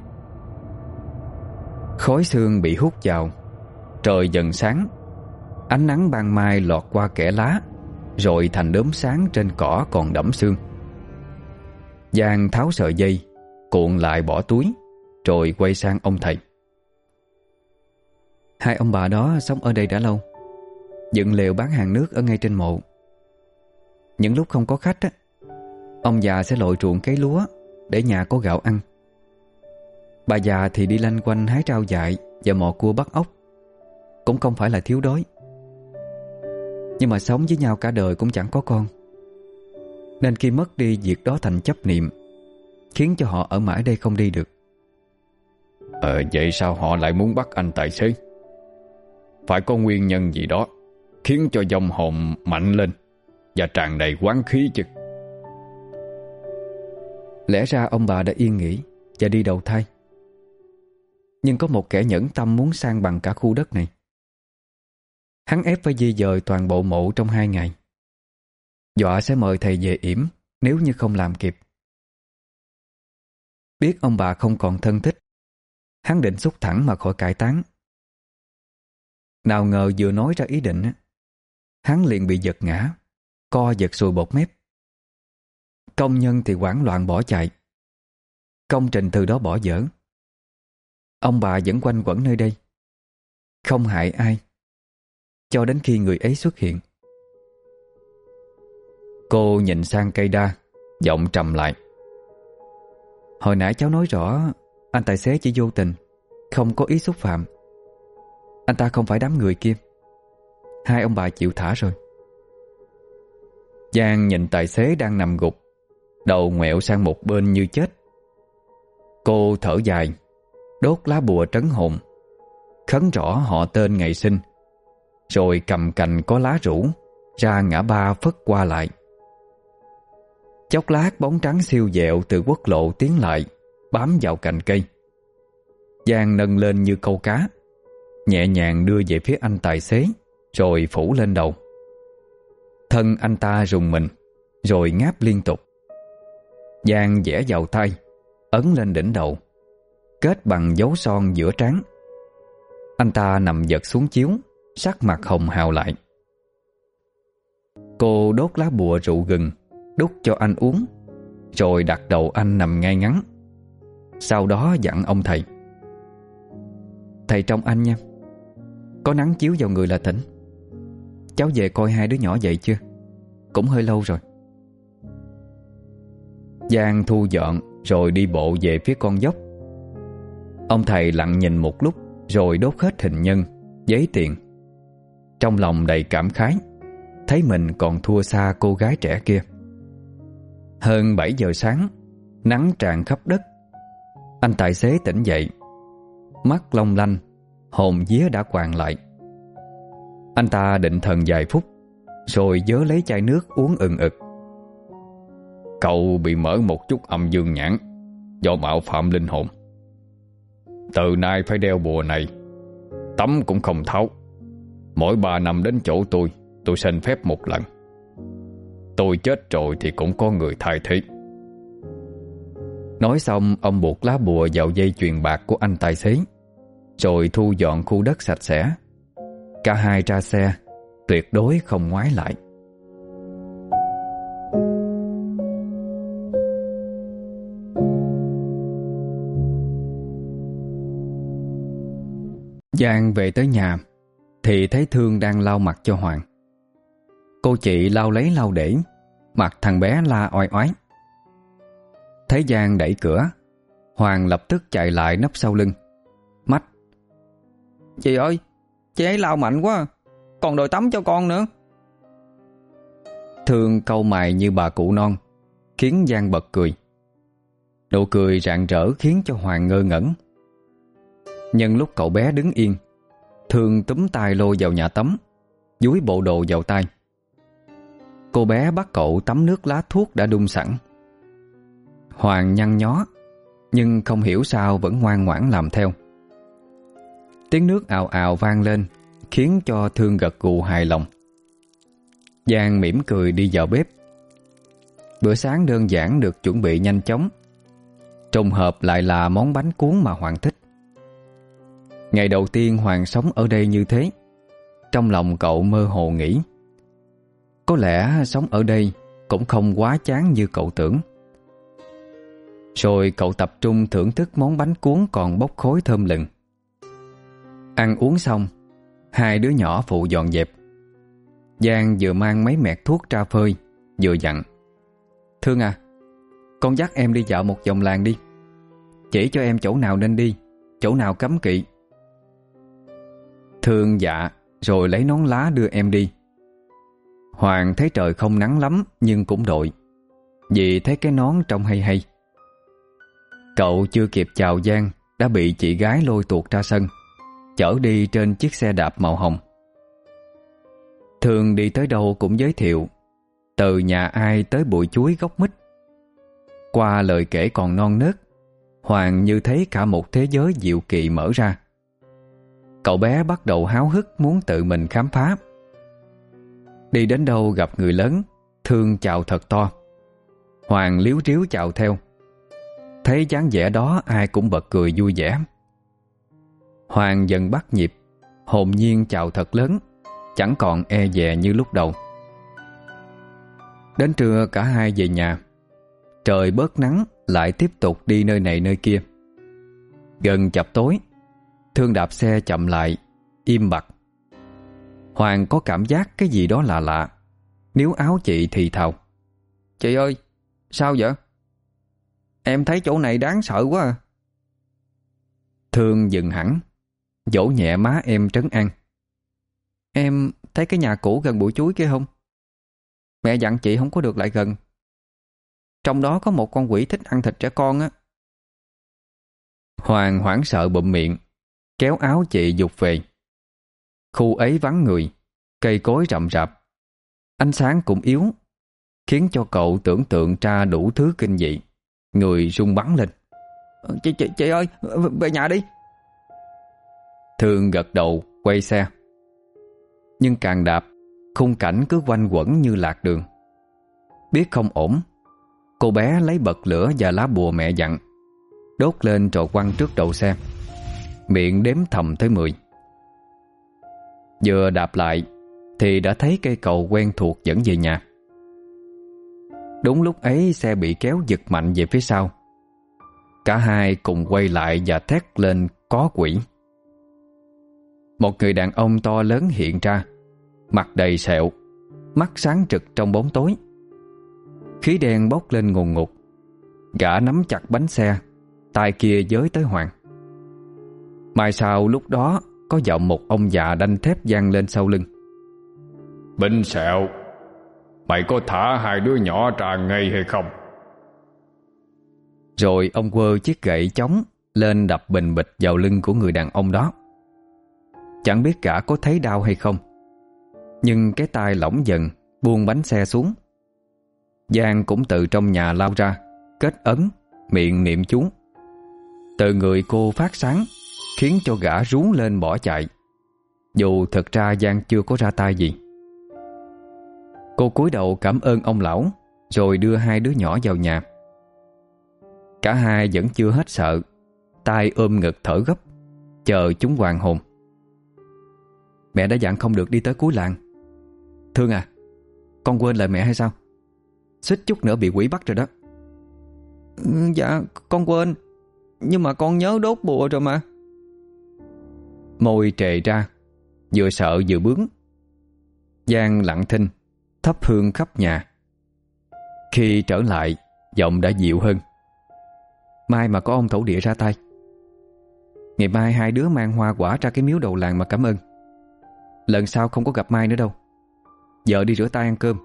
A: Khói sương bị hút vào, trời dần sáng. Ánh nắng ban mai lọt qua kẽ lá, rồi thành đốm sáng trên cỏ còn đẫm sương. Giang tháo sợi dây, cuộn lại bỏ túi, rồi quay sang ông thầy. Hai ông bà đó sống ở đây đã lâu, dựng lều bán hàng nước ở ngay trên mộ. Những lúc không có khách á, ông già sẽ lội ruộng cấy lúa để nhà có gạo ăn. Bà già thì đi lanh quanh hái rau dại và mò cua bắt ốc, cũng không phải là thiếu đói. Nhưng mà sống với nhau cả đời cũng chẳng có con, nên khi mất đi việc đó thành chấp niệm, khiến cho họ ở mãi đây không đi được.
B: Vậy sao họ lại muốn bắt anh tài xế? Phải có nguyên nhân gì đó khiến cho vong hồn mạnh lên và tràn đầy oán khí chứ.
A: Lẽ ra ông bà đã yên nghỉ và đi đầu thai, nhưng có một kẻ nhẫn tâm muốn san bằng cả khu đất này. Hắn ép phải di dời toàn bộ mộ trong 2 ngày, dọa sẽ mời thầy về yểm nếu như không làm kịp. Biết ông bà không còn thân thích, hắn định xúc thẳng mà khỏi cải táng. Nào ngờ vừa nói ra ý định, hắn liền bị giật ngã, co giật sùi bọt mép. Công nhân thì hoảng loạn bỏ chạy. Công trình từ đó bỏ dở. Ông bà vẫn quanh quẩn nơi đây, không hại ai, cho đến khi người ấy xuất hiện. Cô nhìn sang cây đa, giọng trầm lại. Hồi nãy cháu nói rõ anh tài xế chỉ vô tình, không có ý xúc phạm. Anh ta không phải đám người kia. Hai ông bà chịu thả rồi. Giang nhìn tài xế đang nằm gục, đầu ngoẹo sang một bên như chết. Cô thở dài, đốt lá bùa trấn hồn, khấn rõ họ tên ngày sinh, rồi cầm cành có lá rủ ra ngã ba phất qua lại. Chốc lát bóng trắng siêu vẹo từ quốc lộ tiến lại, bám vào cành cây. Giang nâng lên như câu cá, nhẹ nhàng đưa về phía anh tài xế, rồi phủ lên đầu. Thân anh ta rùng mình, rồi ngáp liên tục. Giang vẽ vào tay, ấn lên đỉnh đầu, kết bằng dấu son giữa trán. Anh ta nằm giật xuống chiếu, sắc mặt hồng hào lại. Cô đốt lá bùa rượu gừng, đút cho anh uống, rồi đặt đầu anh nằm ngay ngắn. Sau đó dặn ông thầy: Thầy trông anh nha, có nắng chiếu vào người là tỉnh. Cháu về coi hai đứa nhỏ dậy chưa? Cũng hơi lâu rồi. Giang thu dọn rồi đi bộ về phía con dốc. Ông thầy lặng nhìn một lúc, rồi đốt hết hình nhân, giấy tiền. Trong lòng đầy cảm khái, thấy mình còn thua xa cô gái trẻ kia. Hơn 7 giờ sáng, nắng tràn khắp đất. Anh tài xế tỉnh dậy, mắt long lanh, hồn vía đã quàng lại. Anh ta định thần vài phút, rồi vớ lấy chai nước uống ừng ực.
B: Cậu bị mở một chút âm dương nhãn do mạo phạm linh hồn. Từ nay phải đeo bùa này, tắm cũng không tháo. Mỗi 3 năm đến chỗ tôi xin phép một lần. Tôi chết rồi thì cũng có người thay thế.
A: Nói xong, ông buộc lá bùa vào dây chuyền bạc của anh tài xế, rồi thu dọn khu đất sạch sẽ. Cả hai ra xe, tuyệt đối không ngoái lại. Giang về tới nhà thì thấy Thương đang lau mặt cho Hoàng. Cô chị lau lấy lau để, mặt thằng bé la oai oái. Thấy Giang đẩy cửa, Hoàng lập tức chạy lại nấp sau lưng, mách: Chị ơi, chị ấy lau mạnh quá, còn đòi tắm cho con nữa. Thương cau mày như bà cụ non, khiến Giang bật cười. Nụ cười rạng rỡ khiến cho Hoàng ngơ ngẩn. Nhân lúc cậu bé đứng yên, Thương túm tay lôi vào nhà tắm, dúi bộ đồ vào tay. Cô bé bắt cậu tắm nước lá thuốc đã đun sẵn. Hoàng nhăn nhó, nhưng không hiểu sao vẫn ngoan ngoãn làm theo. Tiếng nước ào ào vang lên, khiến cho Thương gật gù hài lòng. Giang mỉm cười đi vào bếp. Bữa sáng đơn giản được chuẩn bị nhanh chóng, trùng hợp lại là món bánh cuốn mà Hoàng thích. Ngày đầu tiên Hoàng sống ở đây như thế, trong lòng cậu mơ hồ nghĩ có lẽ sống ở đây cũng không quá chán như cậu tưởng. Rồi cậu tập trung thưởng thức món bánh cuốn còn bốc khói thơm lừng. Ăn uống xong, hai đứa nhỏ phụ dọn dẹp. Giang vừa mang mấy mẹt thuốc ra phơi, vừa dặn: Thương à, con dắt em đi dạo một vòng làng đi, chỉ cho em chỗ nào nên đi, chỗ nào cấm kỵ. Thương dạ, rồi lấy nón lá đưa em đi. Hoàng thấy trời không nắng lắm nhưng cũng đội, vì thấy cái nón trông hay hay. Cậu chưa kịp chào Giang đã bị chị gái lôi tuột ra sân, chở đi trên chiếc xe đạp màu hồng. Thương đi tới đâu cũng giới thiệu, từ nhà ai tới bụi chuối gốc mít. Qua lời kể còn non nớt, Hoàng như thấy cả một thế giới diệu kỳ mở ra. Cậu bé bắt đầu háo hức muốn tự mình khám phá. Đi đến đâu gặp người lớn, Thương chào thật to. Hoàng líu ríu chào theo. Thấy dáng vẻ đó ai cũng bật cười vui vẻ. Hoàng dần bắt nhịp, hồn nhiên chào thật lớn, chẳng còn e dè như lúc đầu. Đến trưa cả hai về nhà. Trời bớt nắng, lại tiếp tục đi nơi này nơi kia. Gần chập tối, Thương đạp xe chậm lại, im bặt. Hoàng có cảm giác cái gì đó lạ lạ, níu áo chị thì thào: Chị ơi, sao vậy? Em thấy chỗ này đáng sợ quá à. Thương dừng hẳn, vỗ nhẹ má em trấn an: Em thấy cái nhà cũ gần bụi chuối kia không? Mẹ dặn chị không có được lại gần. Trong đó có một con quỷ thích ăn thịt trẻ con á. Hoàng hoảng sợ bụm miệng, kéo áo chị giục về. Khu ấy vắng người, cây cối rậm rạp, ánh sáng cũng yếu, khiến cho cậu tưởng tượng ra đủ thứ kinh dị. Người run bắn lên: Chị ơi, về nhà đi. Thương gật đầu quay xe. Nhưng càng đạp, khung cảnh cứ quanh quẩn như lạc đường. Biết không ổn, cô bé lấy bật lửa và lá bùa mẹ dặn, đốt lên rồi quăng trước đầu xe, miệng đếm thầm tới 10. Vừa đạp lại thì đã thấy cây cầu quen thuộc dẫn về nhà. Đúng lúc ấy xe bị kéo giật mạnh về phía sau. Cả hai cùng quay lại và thét lên: Có quỷ! Một người đàn ông to lớn hiện ra, mặt đầy sẹo, mắt sáng trực trong bóng tối. Khí đen bốc lên ngùn ngụt. Gã nắm chặt bánh xe, tay kia giới tới Hoàng. Mai sau lúc đó có giọng một ông già đanh thép vang lên sau lưng:
B: Binh Sẹo, mày có thả hai đứa nhỏ ra ngay hay không?
A: Rồi ông quơ chiếc gậy chống lên đập bình bịch vào lưng của người đàn ông đó. Chẳng biết gã có thấy đau hay không, nhưng cái tay lỏng dần, buông bánh xe xuống. Giang cũng từ trong nhà lao ra, kết ấn, miệng niệm chú. Từ người cô phát sáng, khiến cho gã rú lên bỏ chạy, dù thật ra Giang chưa có ra tay gì. Cô cúi đầu cảm ơn ông lão, rồi đưa hai đứa nhỏ vào nhà. Cả hai vẫn chưa hết sợ, tay ôm ngực thở gấp, chờ chúng hoàn hồn. Mẹ đã dặn không được đi tới cuối làng. Thương à, con quên lời mẹ hay sao? Suýt chút nữa bị quỷ bắt rồi đó. Dạ, con quên, nhưng mà con nhớ đốt bùa rồi mà. Môi trề ra, vừa sợ vừa bướng. Giang lặng thinh, thắp hương khắp nhà. Khi trở lại, giọng đã dịu hơn: Mai mà có ông thổ địa ra tay, ngày mai hai đứa mang hoa quả ra cái miếu đầu làng mà cảm ơn. Lần sau không có gặp Mai nữa đâu. Giờ đi rửa tay ăn cơm.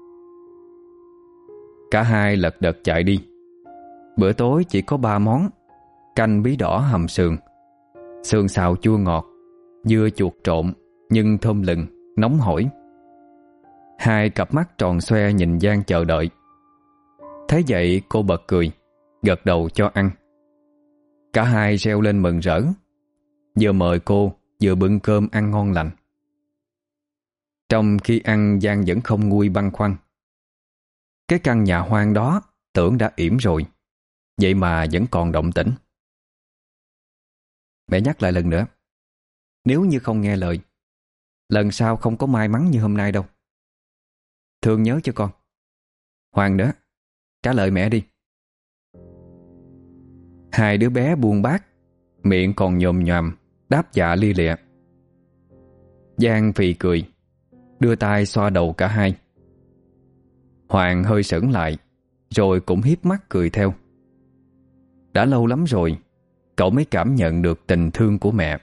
A: Cả hai lật đật chạy đi. Bữa tối chỉ có 3 món: canh bí đỏ hầm sườn, sườn xào chua ngọt, dưa chuột trộn nhưng thơm lừng, nóng hổi. Hai cặp mắt tròn xoe nhìn Giang chờ đợi. Thấy vậy cô bật cười, gật đầu cho ăn. Cả hai reo lên mừng rỡ, vừa mời cô vừa bưng cơm ăn ngon lành. Trong khi ăn, Giang vẫn không nguôi băn khoăn. Cái căn nhà hoang đó tưởng đã yểm rồi, vậy mà vẫn còn động tĩnh. Mẹ nhắc lại lần nữa, nếu như không nghe lời, lần sau không có may mắn như hôm nay đâu. Thương nhớ cho con. Hoàng nữa, trả lời mẹ đi. Hai đứa bé buông bát, miệng còn nhồm nhòm đáp dạ lia lịa. Giang phì cười, đưa tay xoa đầu cả hai. Hoàng hơi sững lại, rồi cũng hiếp mắt cười theo. Đã lâu lắm rồi cậu mới cảm nhận được tình thương của mẹ.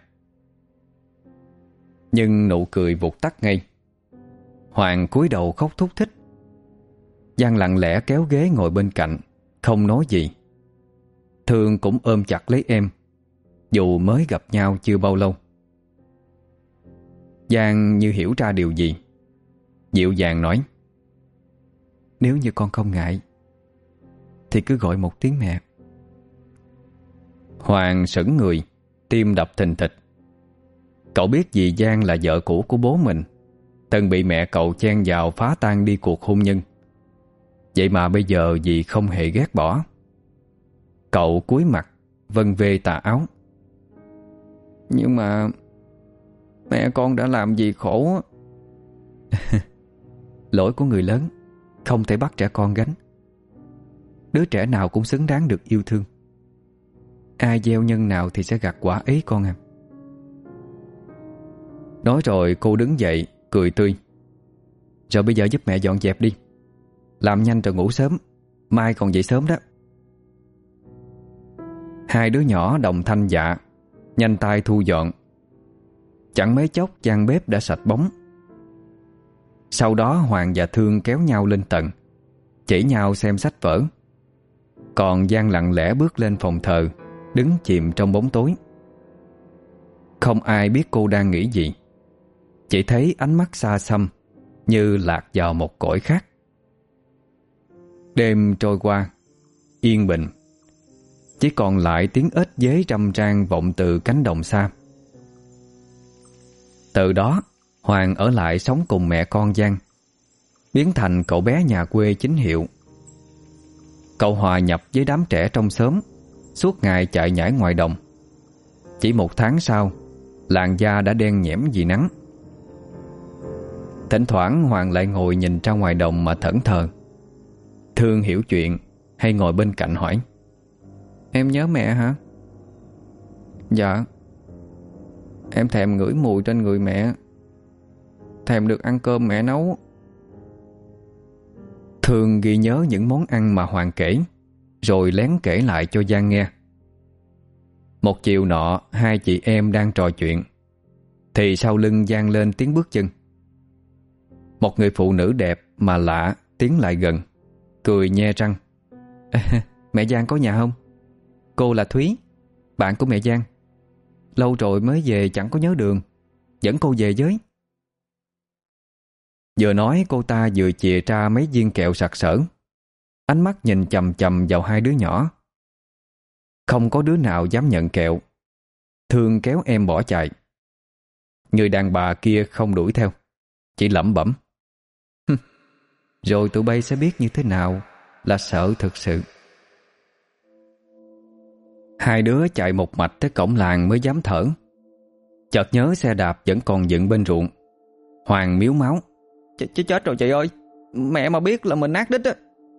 A: Nhưng nụ cười vụt tắt ngay. Hoàng cúi đầu khóc thút thít. Giang lặng lẽ kéo ghế ngồi bên cạnh, không nói gì. Thương cũng ôm chặt lấy em, dù mới gặp nhau chưa bao lâu. Giang như hiểu ra điều gì, dịu dàng nói: nếu như con không ngại thì cứ gọi một tiếng mẹ. Hoàng sững người, tim đập thình thịch. Cậu biết dì Giang là vợ cũ của bố mình, từng bị mẹ cậu chen vào phá tan đi cuộc hôn nhân. Vậy mà bây giờ dì không hề ghét bỏ. Cậu cúi mặt vân vê tà áo. Nhưng mà mẹ con đã làm gì khổ. Lỗi của người lớn không thể bắt trẻ con gánh. Đứa trẻ nào cũng xứng đáng được yêu thương. Ai gieo nhân nào thì sẽ gặt quả ấy con à. Nói rồi cô đứng dậy cười tươi. Rồi bây giờ giúp mẹ dọn dẹp đi, làm nhanh rồi ngủ sớm, mai còn dậy sớm đó. Hai đứa nhỏ đồng thanh dạ, nhanh tay thu dọn. Chẳng mấy chốc gian bếp đã sạch bóng. Sau đó Hoàng và Thương kéo nhau lên tầng, chỉ nhau xem sách vở. Còn Giang lặng lẽ bước lên phòng thờ, đứng chìm trong bóng tối. Không ai biết cô đang nghĩ gì, chỉ thấy ánh mắt xa xăm như lạc vào một cõi khác. Đêm trôi qua yên bình, chỉ còn lại tiếng ếch dế râm ran vọng từ cánh đồng xa. Từ đó Hoàng ở lại sống cùng mẹ con Giang, biến thành cậu bé nhà quê chính hiệu. Cậu hòa nhập với đám trẻ trong xóm, suốt ngày chạy nhảy ngoài đồng. Chỉ 1 tháng sau, làn da đã đen nhẽm vì nắng. Thỉnh thoảng Hoàng lại ngồi nhìn ra ngoài đồng mà thẫn thờ. Thương hiểu chuyện, hay ngồi bên cạnh hỏi: em nhớ mẹ hả? Dạ. Em thèm ngửi mùi trên người mẹ, thèm được ăn cơm mẹ nấu. Thương ghi nhớ những món ăn mà Hoàng kể, rồi lén kể lại cho Giang nghe. Một chiều nọ, hai chị em đang trò chuyện, thì sau lưng vang lên tiếng bước chân. Một người phụ nữ đẹp mà lạ tiến lại gần, cười nhe răng: mẹ Giang có nhà không? Cô là Thúy, bạn của mẹ Giang. Lâu rồi mới về chẳng có nhớ đường, dẫn cô về với. Vừa nói cô ta vừa chìa ra mấy viên kẹo sặc sỡ, ánh mắt nhìn chằm chằm vào hai đứa nhỏ. Không có đứa nào dám nhận kẹo. Thương kéo em bỏ chạy. Người đàn bà kia không đuổi theo, chỉ lẩm bẩm: rồi tụi bay sẽ biết như thế nào là sợ thực sự. Hai đứa chạy một mạch tới cổng làng mới dám thở. Chợt nhớ xe đạp vẫn còn dựng bên ruộng. Hoàng miếu máu: chết rồi chị ơi, mẹ mà biết là mình nát đít á.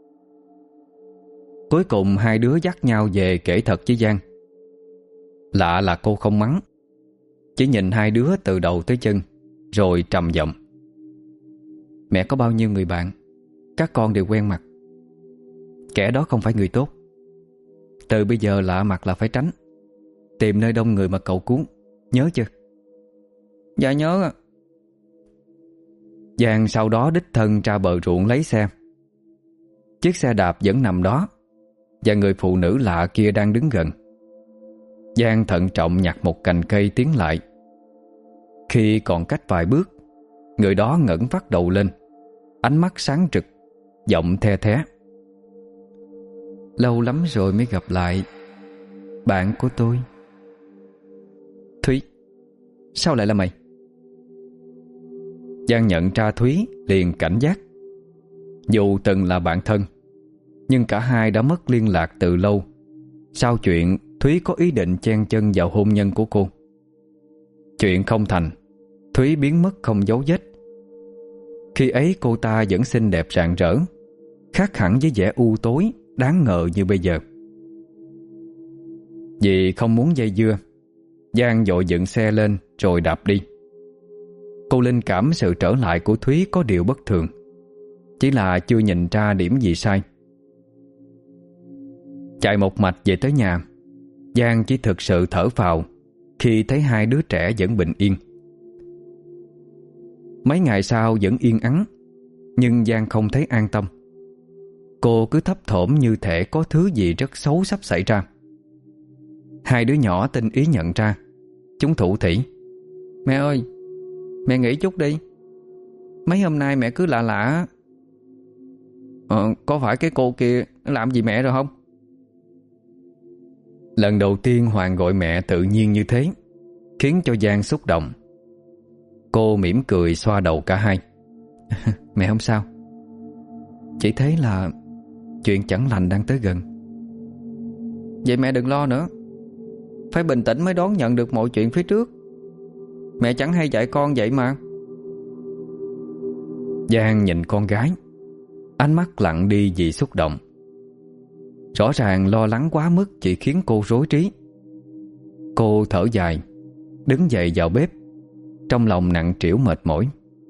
A: Cuối cùng hai đứa dắt nhau về kể thật với Giang. Lạ là cô không mắng, chỉ nhìn hai đứa từ đầu tới chân, rồi trầm giọng: mẹ có bao nhiêu người bạn, các con đều quen mặt. Kẻ đó không phải người tốt. Từ bây giờ lạ mặt là phải tránh, tìm nơi đông người mà cậu cuốn, nhớ chưa? Dạ nhớ ạ. Giang sau đó đích thân ra bờ ruộng lấy xe. Chiếc xe đạp vẫn nằm đó, và người phụ nữ lạ kia đang đứng gần. Giang thận trọng nhặt một cành cây tiến lại. Khi còn cách vài bước, người đó ngẩng phát đầu lên, ánh mắt sáng rực, giọng the thé: lâu lắm rồi mới gặp lại. bạn của tôi. Thúy, sao lại là mày?
B: Giang nhận ra Thúy liền cảnh giác. Dù từng là bạn thân, nhưng cả hai đã mất liên lạc từ lâu sau chuyện Thúy có ý định chen chân vào hôn nhân của cô. Chuyện không thành, Thúy biến mất không dấu vết. Khi ấy cô ta vẫn xinh đẹp rạng rỡ, khác hẳn với vẻ u tối đáng ngờ như bây giờ. Vì không muốn dây dưa, Giang vội dựng xe lên rồi đạp đi. Cô linh cảm sự trở lại của Thúy có điều bất thường, chỉ là chưa nhìn ra điểm gì sai. Chạy một mạch về tới nhà, Giang chỉ thực sự thở phào khi thấy hai đứa trẻ vẫn bình yên. Mấy ngày sau vẫn yên ắng, nhưng Giang không thấy an tâm. Cô cứ thấp thỏm như thể có thứ gì rất xấu sắp xảy ra. Hai đứa nhỏ tinh ý nhận ra. Chúng thủ thỉ: "Mẹ ơi, mẹ nghỉ chút đi. Mấy hôm nay mẹ cứ lạ lạ. Có phải cái cô kia làm gì mẹ rồi không?" Lần đầu tiên Hoàng gọi mẹ tự nhiên như thế, khiến cho Giang xúc động. Cô mỉm cười xoa đầu cả hai.
A: Mẹ không sao. Chỉ thấy là chuyện chẳng lành đang tới gần. Vậy mẹ đừng lo nữa. Phải bình tĩnh mới đón nhận được mọi chuyện phía trước. Mẹ chẳng hay dạy con vậy mà.
B: Giang nhìn con gái, ánh mắt lặng đi vì xúc động. Rõ ràng lo lắng quá mức chỉ khiến cô rối trí. Cô thở dài, đứng dậy vào bếp, trong lòng nặng trĩu mệt mỏi.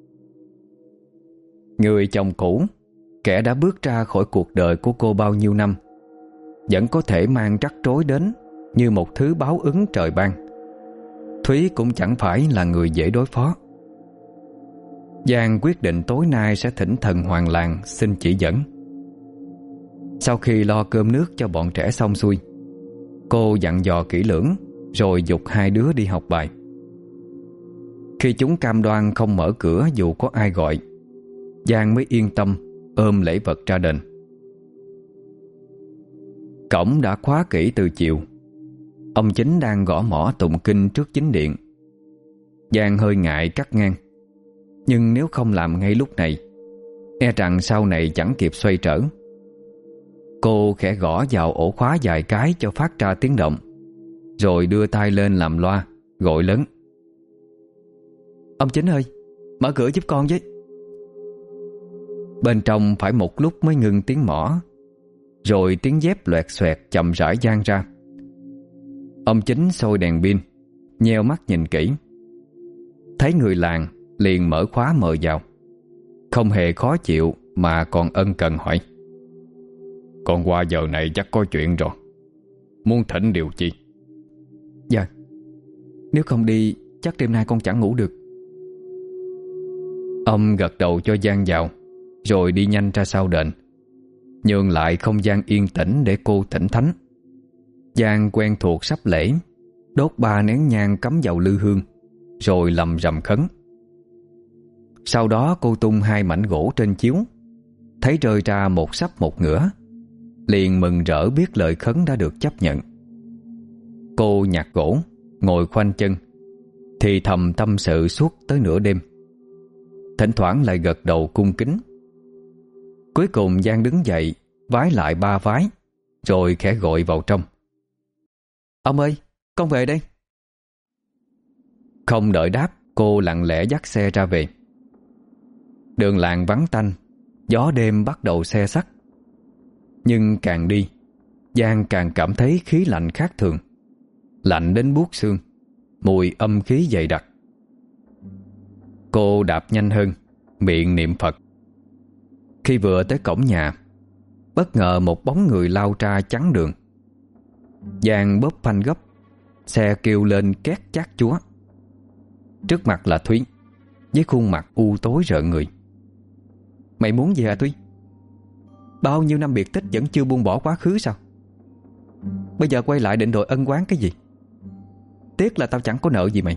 B: Người chồng cũ, kẻ đã bước ra khỏi cuộc đời của cô bao nhiêu năm, vẫn có thể mang rắc rối đến như một thứ báo ứng trời ban. Thúy cũng chẳng phải là người dễ đối phó. Giang quyết định tối nay sẽ thỉnh thần Hoàng làng xin chỉ dẫn. Sau khi lo cơm nước cho bọn trẻ xong xuôi, cô dặn dò kỹ lưỡng rồi giục hai đứa đi học bài. Khi chúng cam đoan không mở cửa dù có ai gọi, Giang mới yên tâm ôm lễ vật ra đền. Cổng đã khóa kỹ từ chiều. Ông Chính đang gõ mõ tụng kinh trước chính điện. Giang hơi ngại cắt ngang, nhưng nếu không làm ngay lúc này, e rằng sau này chẳng kịp xoay trở. Cô khẽ gõ vào ổ khóa vài cái cho phát ra tiếng động, rồi đưa tay lên làm loa, gọi lớn: "Ông Chính ơi, mở cửa giúp con với." Bên trong phải một lúc mới ngừng tiếng mõ, rồi tiếng dép loẹt xoẹt chậm rãi vang ra. Ông Chính soi đèn pin, nheo mắt nhìn kỹ. Thấy người làng liền mở khóa mời vào, không hề khó chịu mà còn ân cần hỏi: "Con qua giờ này chắc có chuyện rồi, muốn thỉnh điều chi?"
A: "Dạ, nếu không đi chắc đêm nay con chẳng ngủ được."
B: Ông gật đầu cho Giang vào, rồi đi nhanh ra sau đền, nhường lại không gian yên tĩnh để cô thỉnh thánh. Giang quen thuộc sắp lễ, đốt 3 nén nhang cắm vào lư hương, rồi lầm rầm khấn. Sau đó cô tung 2 mảnh gỗ trên chiếu, thấy rơi ra một sấp một ngửa, liền mừng rỡ biết lời khấn đã được chấp nhận. Cô nhặt gỗ, ngồi khoanh chân, thì thầm tâm sự suốt tới nửa đêm, thỉnh thoảng lại gật đầu cung kính. Cuối cùng Giang đứng dậy, vái lại 3 vái, rồi khẽ gọi vào trong:
A: "Ông ơi, con về đây."
B: Không đợi đáp, cô lặng lẽ dắt xe ra về. Đường làng vắng tanh, gió đêm bắt đầu se sắt. Nhưng càng đi, Giang càng cảm thấy khí lạnh khác thường, lạnh đến buốt xương, mùi âm khí dày đặc. Cô đạp nhanh hơn, miệng niệm Phật. Khi vừa tới cổng nhà, bất ngờ một bóng người lao ra chắn đường. Giang bóp phanh gấp, xe kêu lên két chát chúa. Trước mặt là Thúy, với khuôn mặt u tối rợn người.
A: "Mày muốn gì hả Thúy? Bao nhiêu năm biệt tích vẫn chưa buông bỏ quá khứ sao? Bây giờ quay lại định đòi ân oán cái gì? Tiếc là tao chẳng có nợ gì mày."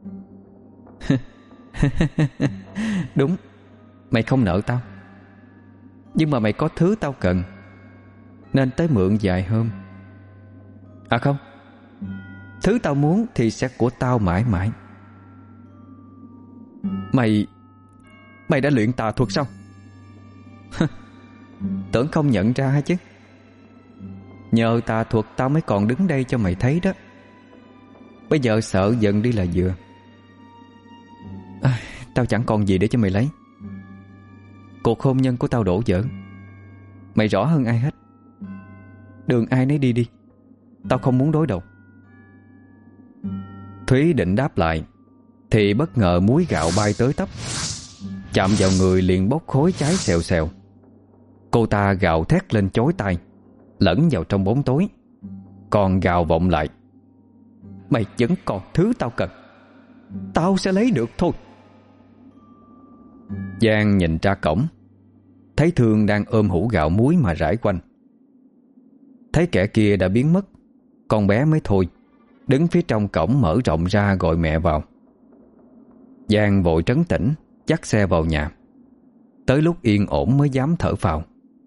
A: "Đúng, mày không nợ tao, nhưng mà mày có thứ tao cần, nên tới mượn vài hôm. À không, Thứ tao muốn thì sẽ của tao mãi mãi. Mày đã luyện tà thuật sao? Tưởng không nhận ra hả chứ? Nhờ tà thuật tao mới còn đứng đây cho mày thấy đó. Bây giờ sợ dần đi là vừa. Tao chẳng còn gì để cho mày lấy. Cuộc hôn nhân của tao đổ vỡ. Mày rõ hơn ai hết. Đường ai nấy đi đi. Tao không muốn đối đầu. Thúy định đáp lại thì bất ngờ múi gạo bay tới tấp, chạm vào người liền bốc khói cháy xèo xèo. Cô ta gào thét lên chói tai, lẫn vào trong bóng tối. Còn gào vọng lại: mày vẫn còn thứ tao cần. Tao sẽ lấy được thôi. Giang nhìn ra cổng, thấy Thương đang ôm hũ gạo muối mà rải quanh. Thấy kẻ kia đã biến mất, con bé mới thôi đứng phía trong cổng mở rộng ra gọi mẹ vào. Giang vội trấn tĩnh dắt xe vào nhà. Tới lúc yên ổn mới dám thở phào.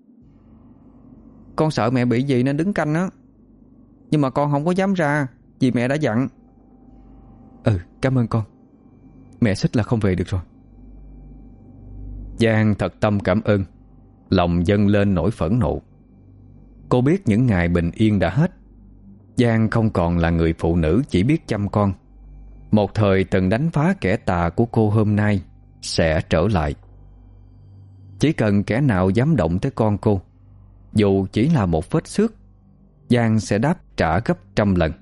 A: Con sợ mẹ bị gì nên đứng canh á. Nhưng mà con không có dám ra vì mẹ đã dặn. Cảm ơn con. Mẹ xích là không về được rồi. Giang thật tâm cảm ơn. Lòng dâng lên nỗi phẫn nộ. Cô biết những ngày bình yên đã hết. Giang không còn là người phụ nữ chỉ biết chăm con. Một thời từng đánh phá kẻ tà của cô hôm nay sẽ trở lại. Chỉ cần kẻ nào dám động tới con cô, dù chỉ là một vết xước, Giang sẽ đáp trả gấp trăm lần.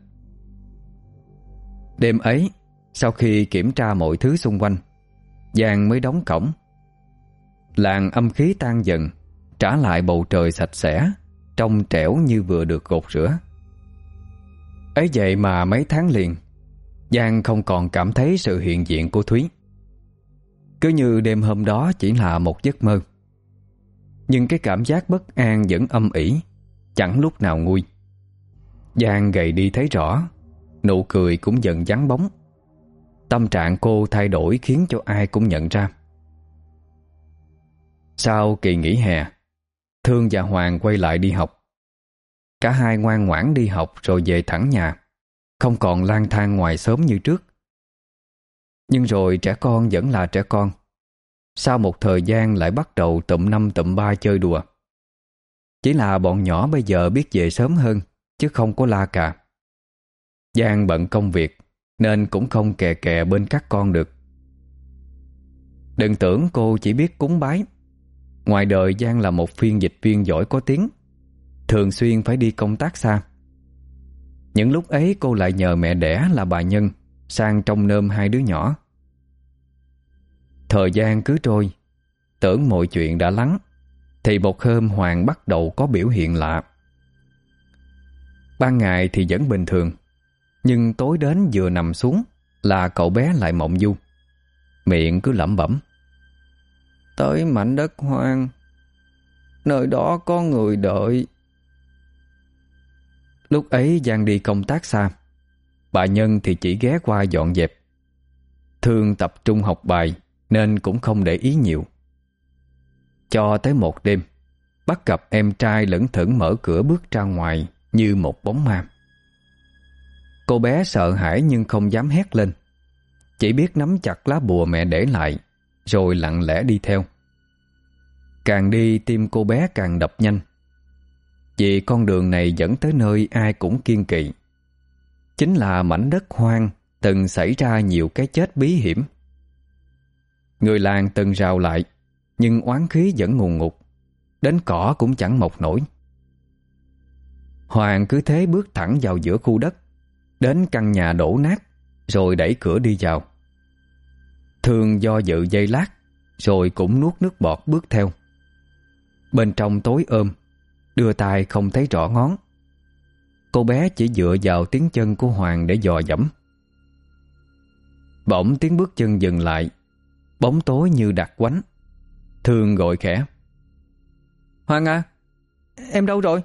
A: Đêm ấy, sau khi kiểm tra mọi thứ xung quanh, Giang mới đóng cổng. Làn âm khí tan dần, trả lại bầu trời sạch sẽ, trong trẻo như vừa được gột rửa. Ấy vậy mà mấy tháng liền, Giang không còn cảm thấy sự hiện diện của Thúy. Cứ như đêm hôm đó chỉ là một giấc mơ. Nhưng cái cảm giác bất an vẫn âm ỉ, chẳng lúc nào nguôi. Giang gầy đi thấy rõ, nụ cười cũng dần vắng bóng. Tâm trạng cô thay đổi khiến cho ai cũng nhận ra. Sau kỳ nghỉ hè, Thương và Hoàng quay lại đi học. Cả hai ngoan ngoãn đi học rồi về thẳng nhà, không còn lang thang ngoài xóm như trước. Nhưng rồi trẻ con vẫn là trẻ con. Sau một thời gian lại bắt đầu tụm năm tụm ba chơi đùa. Chỉ là bọn nhỏ bây giờ biết về sớm hơn, chứ không có la cà. Giang bận công việc nên cũng không kè kè bên các con được. Đừng tưởng cô chỉ biết cúng bái. Ngoài đời Giang là một phiên dịch viên giỏi có tiếng, thường xuyên phải đi công tác xa. Những lúc ấy cô lại nhờ mẹ đẻ là bà Nhân sang trông nom hai đứa nhỏ. Thời gian cứ trôi, tưởng mọi chuyện đã lắng, thì một hôm Hoàng bắt đầu có biểu hiện lạ. Ban ngày thì vẫn bình thường, nhưng tối đến vừa nằm xuống là cậu bé lại mộng du. Miệng cứ lẩm bẩm: tới mảnh đất hoang, nơi đó có người đợi. Lúc ấy Giang đi công tác xa, bà Nhân thì chỉ ghé qua dọn dẹp. Thương tập trung học bài nên cũng không để ý nhiều. Cho tới một đêm, bắt gặp em trai lững thững mở cửa bước ra ngoài như một bóng ma. Cô bé sợ hãi nhưng không dám hét lên, chỉ biết nắm chặt lá bùa mẹ để lại, rồi lặng lẽ đi theo. Càng đi tim cô bé càng đập nhanh, vì con đường này dẫn tới nơi ai cũng kiêng kỵ. Chính là mảnh đất hoang từng xảy ra nhiều cái chết bí hiểm. Người làng từng rào lại, nhưng oán khí vẫn ngùn ngụt, đến cỏ cũng chẳng mọc nổi. Hoàng cứ thế bước thẳng vào giữa khu đất, đến căn nhà đổ nát, rồi đẩy cửa đi vào. Thương do dự giây lát, rồi cũng nuốt nước bọt bước theo. Bên trong tối ôm, đưa tay không thấy rõ ngón. Cô bé chỉ dựa vào tiếng chân của Hoàng để dò dẫm. Bỗng tiếng bước chân dừng lại, bóng tối như đặc quánh. Thương gọi khẽ: Hoàng à, em đâu rồi?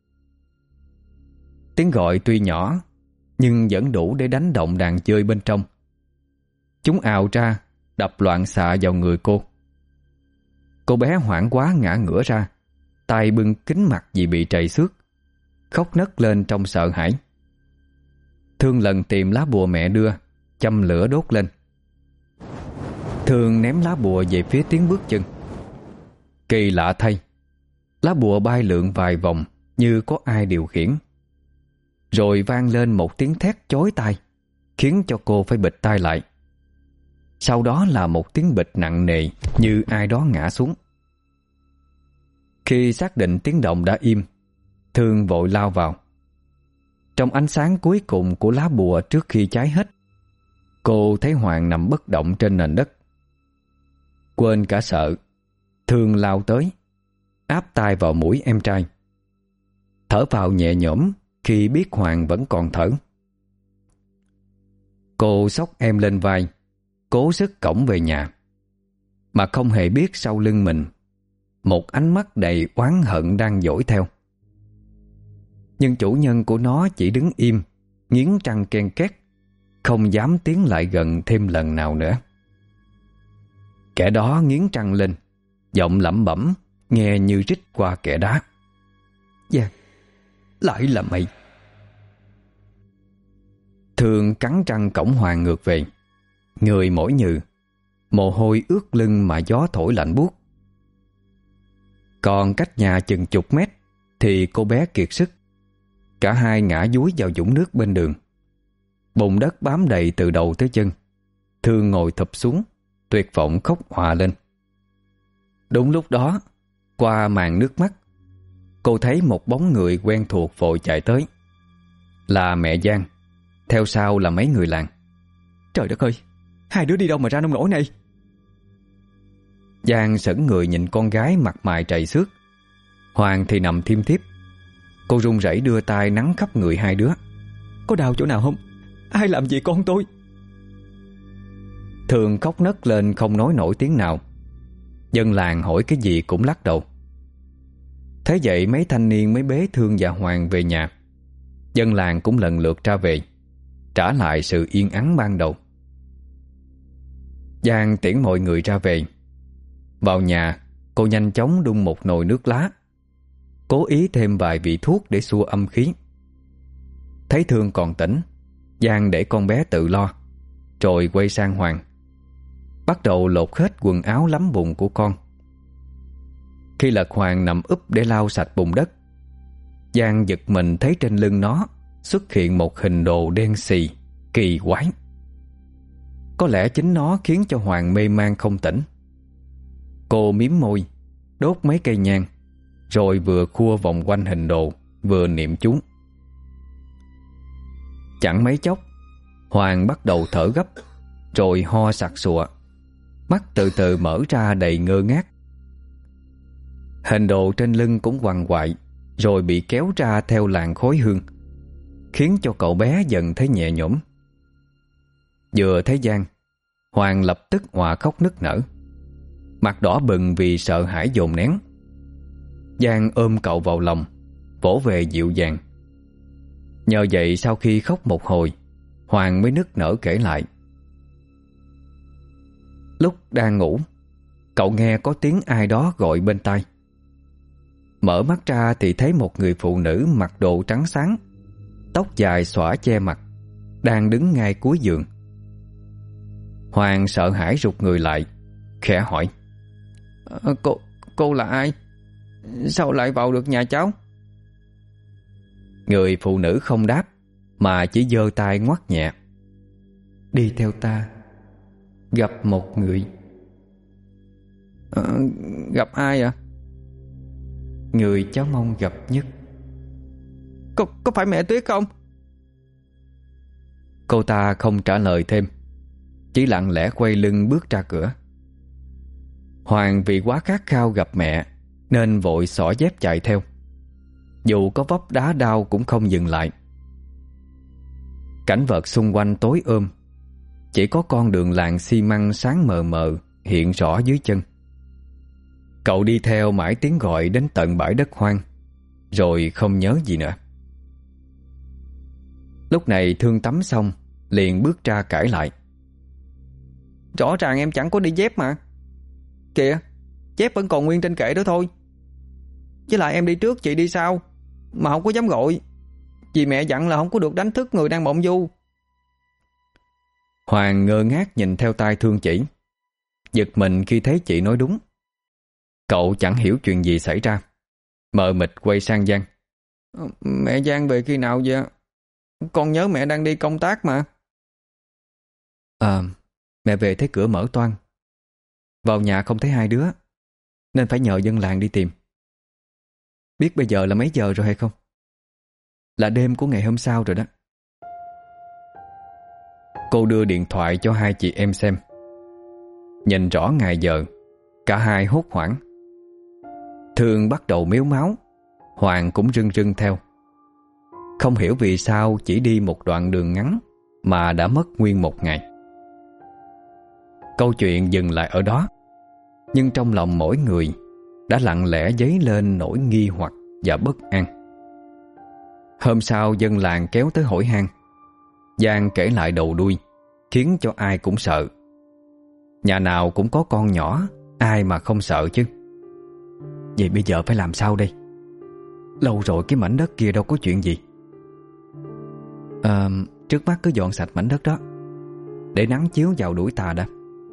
A: Tiếng gọi tuy nhỏ, nhưng vẫn đủ để đánh động đàn chơi bên trong. Chúng ào ra, đập loạn xạ vào người cô. Cô bé hoảng quá ngã ngửa ra, tay bưng kín mặt vì bị trầy xước, khóc nấc lên trong sợ hãi. Thương lần tìm lá bùa mẹ đưa, châm lửa đốt lên. Thương ném lá bùa về phía tiếng bước chân. Kỳ lạ thay, lá bùa bay lượn vài vòng như có ai điều khiển. Rồi vang lên một tiếng thét chói tai, khiến cho cô phải bịt tai lại. Sau đó là một tiếng bịch nặng nề như ai đó ngã xuống. Khi xác định tiếng động đã im, Thương vội lao vào. Trong ánh sáng cuối cùng của lá bùa trước khi cháy hết, cô thấy Hoàng nằm bất động trên nền đất. Quên cả sợ, Thương lao tới, áp tai vào mũi em trai. Thở vào nhẹ nhõm khi biết Hoàng vẫn còn thở. Cô xốc em lên vai, cố sức cõng về nhà, mà không hề biết sau lưng mình một ánh mắt đầy oán hận đang dõi theo. Nhưng chủ nhân của nó chỉ đứng im, nghiến răng ken két, không dám tiến lại gần thêm lần nào nữa. Kẻ đó nghiến răng lên, giọng lẩm bẩm nghe như rít qua kẻ đá. Dạ, lại là mày. Thương cắn răng cõng Hoàng ngược về, người mỏi nhừ, mồ hôi ướt lưng mà gió thổi lạnh buốt. Còn cách nhà chừng chục mét thì cô bé kiệt sức. Cả hai ngã dúi vào vũng nước bên đường. Bùn đất bám đầy từ đầu tới chân. Thương ngồi thụp xuống, tuyệt vọng khóc òa lên. Đúng lúc đó, qua màn nước mắt, cô thấy một bóng người quen thuộc vội chạy tới. Là mẹ Giang, theo sau là mấy người làng. Trời đất ơi, hai đứa đi đâu mà ra nông nỗi này? Giang sững người nhìn con gái mặt mày trầy xước. Hoàng thì nằm thiêm thiếp. Cô run rẩy đưa tay nắn khắp người hai đứa. Có đau chỗ nào không? Ai làm gì con tôi? Thường khóc nấc lên không nói nổi tiếng nào. Dân làng hỏi cái gì cũng lắc đầu. Thế vậy mấy thanh niên mới bế Thương và Hoàng về nhà. Dân làng cũng lần lượt ra về, trả lại sự yên ắng ban đầu. Giang tiễn mọi người ra về. Vào nhà, cô nhanh chóng đun một nồi nước lá, cố ý thêm vài vị thuốc để xua âm khí. Thấy Thương còn tỉnh, Giang để con bé tự lo, rồi quay sang Hoàng, bắt đầu lột hết quần áo lắm bùn của con. Khi lật Hoàng nằm úp để lau sạch bùn đất, Giang giật mình thấy trên lưng nó xuất hiện một hình đồ đen xì, kỳ quái. Có lẽ chính nó khiến cho Hoàng mê man không tỉnh. Cô miếm môi, đốt mấy cây nhang, rồi vừa khua vòng quanh hình đồ, vừa niệm chú. Chẳng mấy chốc, Hoàng bắt đầu thở gấp, rồi ho sặc sụa, mắt từ từ mở ra đầy ngơ ngác. Hình đồ trên lưng cũng quằn quại, rồi bị kéo ra theo làn khói hương, khiến cho cậu bé dần thấy nhẹ nhõm. Vừa thấy Giang, Hoàng lập tức òa khóc nức nở, mặt đỏ bừng vì sợ hãi dồn nén. Giang ôm cậu vào lòng, vỗ về dịu dàng. Nhờ vậy sau khi khóc một hồi, Hoàng mới nức nở kể lại. Lúc đang ngủ, cậu nghe có tiếng ai đó gọi bên tai. Mở mắt ra thì thấy một người phụ nữ mặc đồ trắng sáng, tóc dài xõa che mặt, đang đứng ngay cuối giường. Hoàng sợ hãi rụt người lại, khẽ hỏi: Cô là ai? Sao lại vào được nhà cháu? Người phụ nữ không đáp, mà chỉ giơ tay ngoắt nhẹ: Đi theo ta, gặp một người. Gặp ai ạ? Người cháu mong gặp nhất. Có phải mẹ Tuyết không? Cô ta không trả lời thêm, chỉ lặng lẽ quay lưng bước ra cửa. Hoàng vì quá khát khao gặp mẹ nên vội xỏ dép chạy theo. Dù có vấp đá đau cũng không dừng lại. Cảnh vật xung quanh tối ôm, chỉ có con đường làng xi măng sáng mờ mờ hiện rõ dưới chân. Cậu đi theo mãi tiếng gọi đến tận bãi đất hoang, rồi không nhớ gì nữa. Lúc này Thương tắm xong liền bước ra cãi lại: Rõ ràng em chẳng có đi dép mà. Kìa, dép vẫn còn nguyên trên kệ đó thôi. Với lại em đi trước chị đi sau, mà không có dám gọi.
C: Vì mẹ dặn là không có được đánh thức người đang mộng du.
A: Hoàng ngơ ngác nhìn theo tai Thương chỉ, giật mình khi thấy chị nói đúng. Cậu chẳng hiểu chuyện gì xảy ra, mờ mịt quay sang Giang.
C: Mẹ Giang về khi nào vậy? Con nhớ mẹ đang đi công tác mà.
A: Mẹ về thấy cửa mở toang, vào nhà không thấy hai đứa, nên phải nhờ dân làng đi tìm. Biết bây giờ là mấy giờ rồi hay không? Là đêm của ngày hôm sau rồi đó. Cô đưa điện thoại cho hai chị em xem. Nhìn rõ ngày giờ, cả hai hốt hoảng. Thương bắt đầu mếu máu, Hoàng cũng rưng rưng theo. Không hiểu vì sao chỉ đi một đoạn đường ngắn mà đã mất nguyên một ngày. Câu chuyện dừng lại ở đó, nhưng trong lòng mỗi người đã lặng lẽ dấy lên nỗi nghi hoặc và bất an. Hôm sau dân làng kéo tới hỏi han. Giang kể lại đầu đuôi, khiến cho ai cũng sợ. Nhà nào cũng có con nhỏ, ai mà không sợ chứ. Vậy bây giờ phải làm sao đây? Lâu rồi cái mảnh đất kia đâu có chuyện gì. Trước mắt cứ dọn sạch mảnh đất đó, để nắng chiếu vào đuổi tà đã.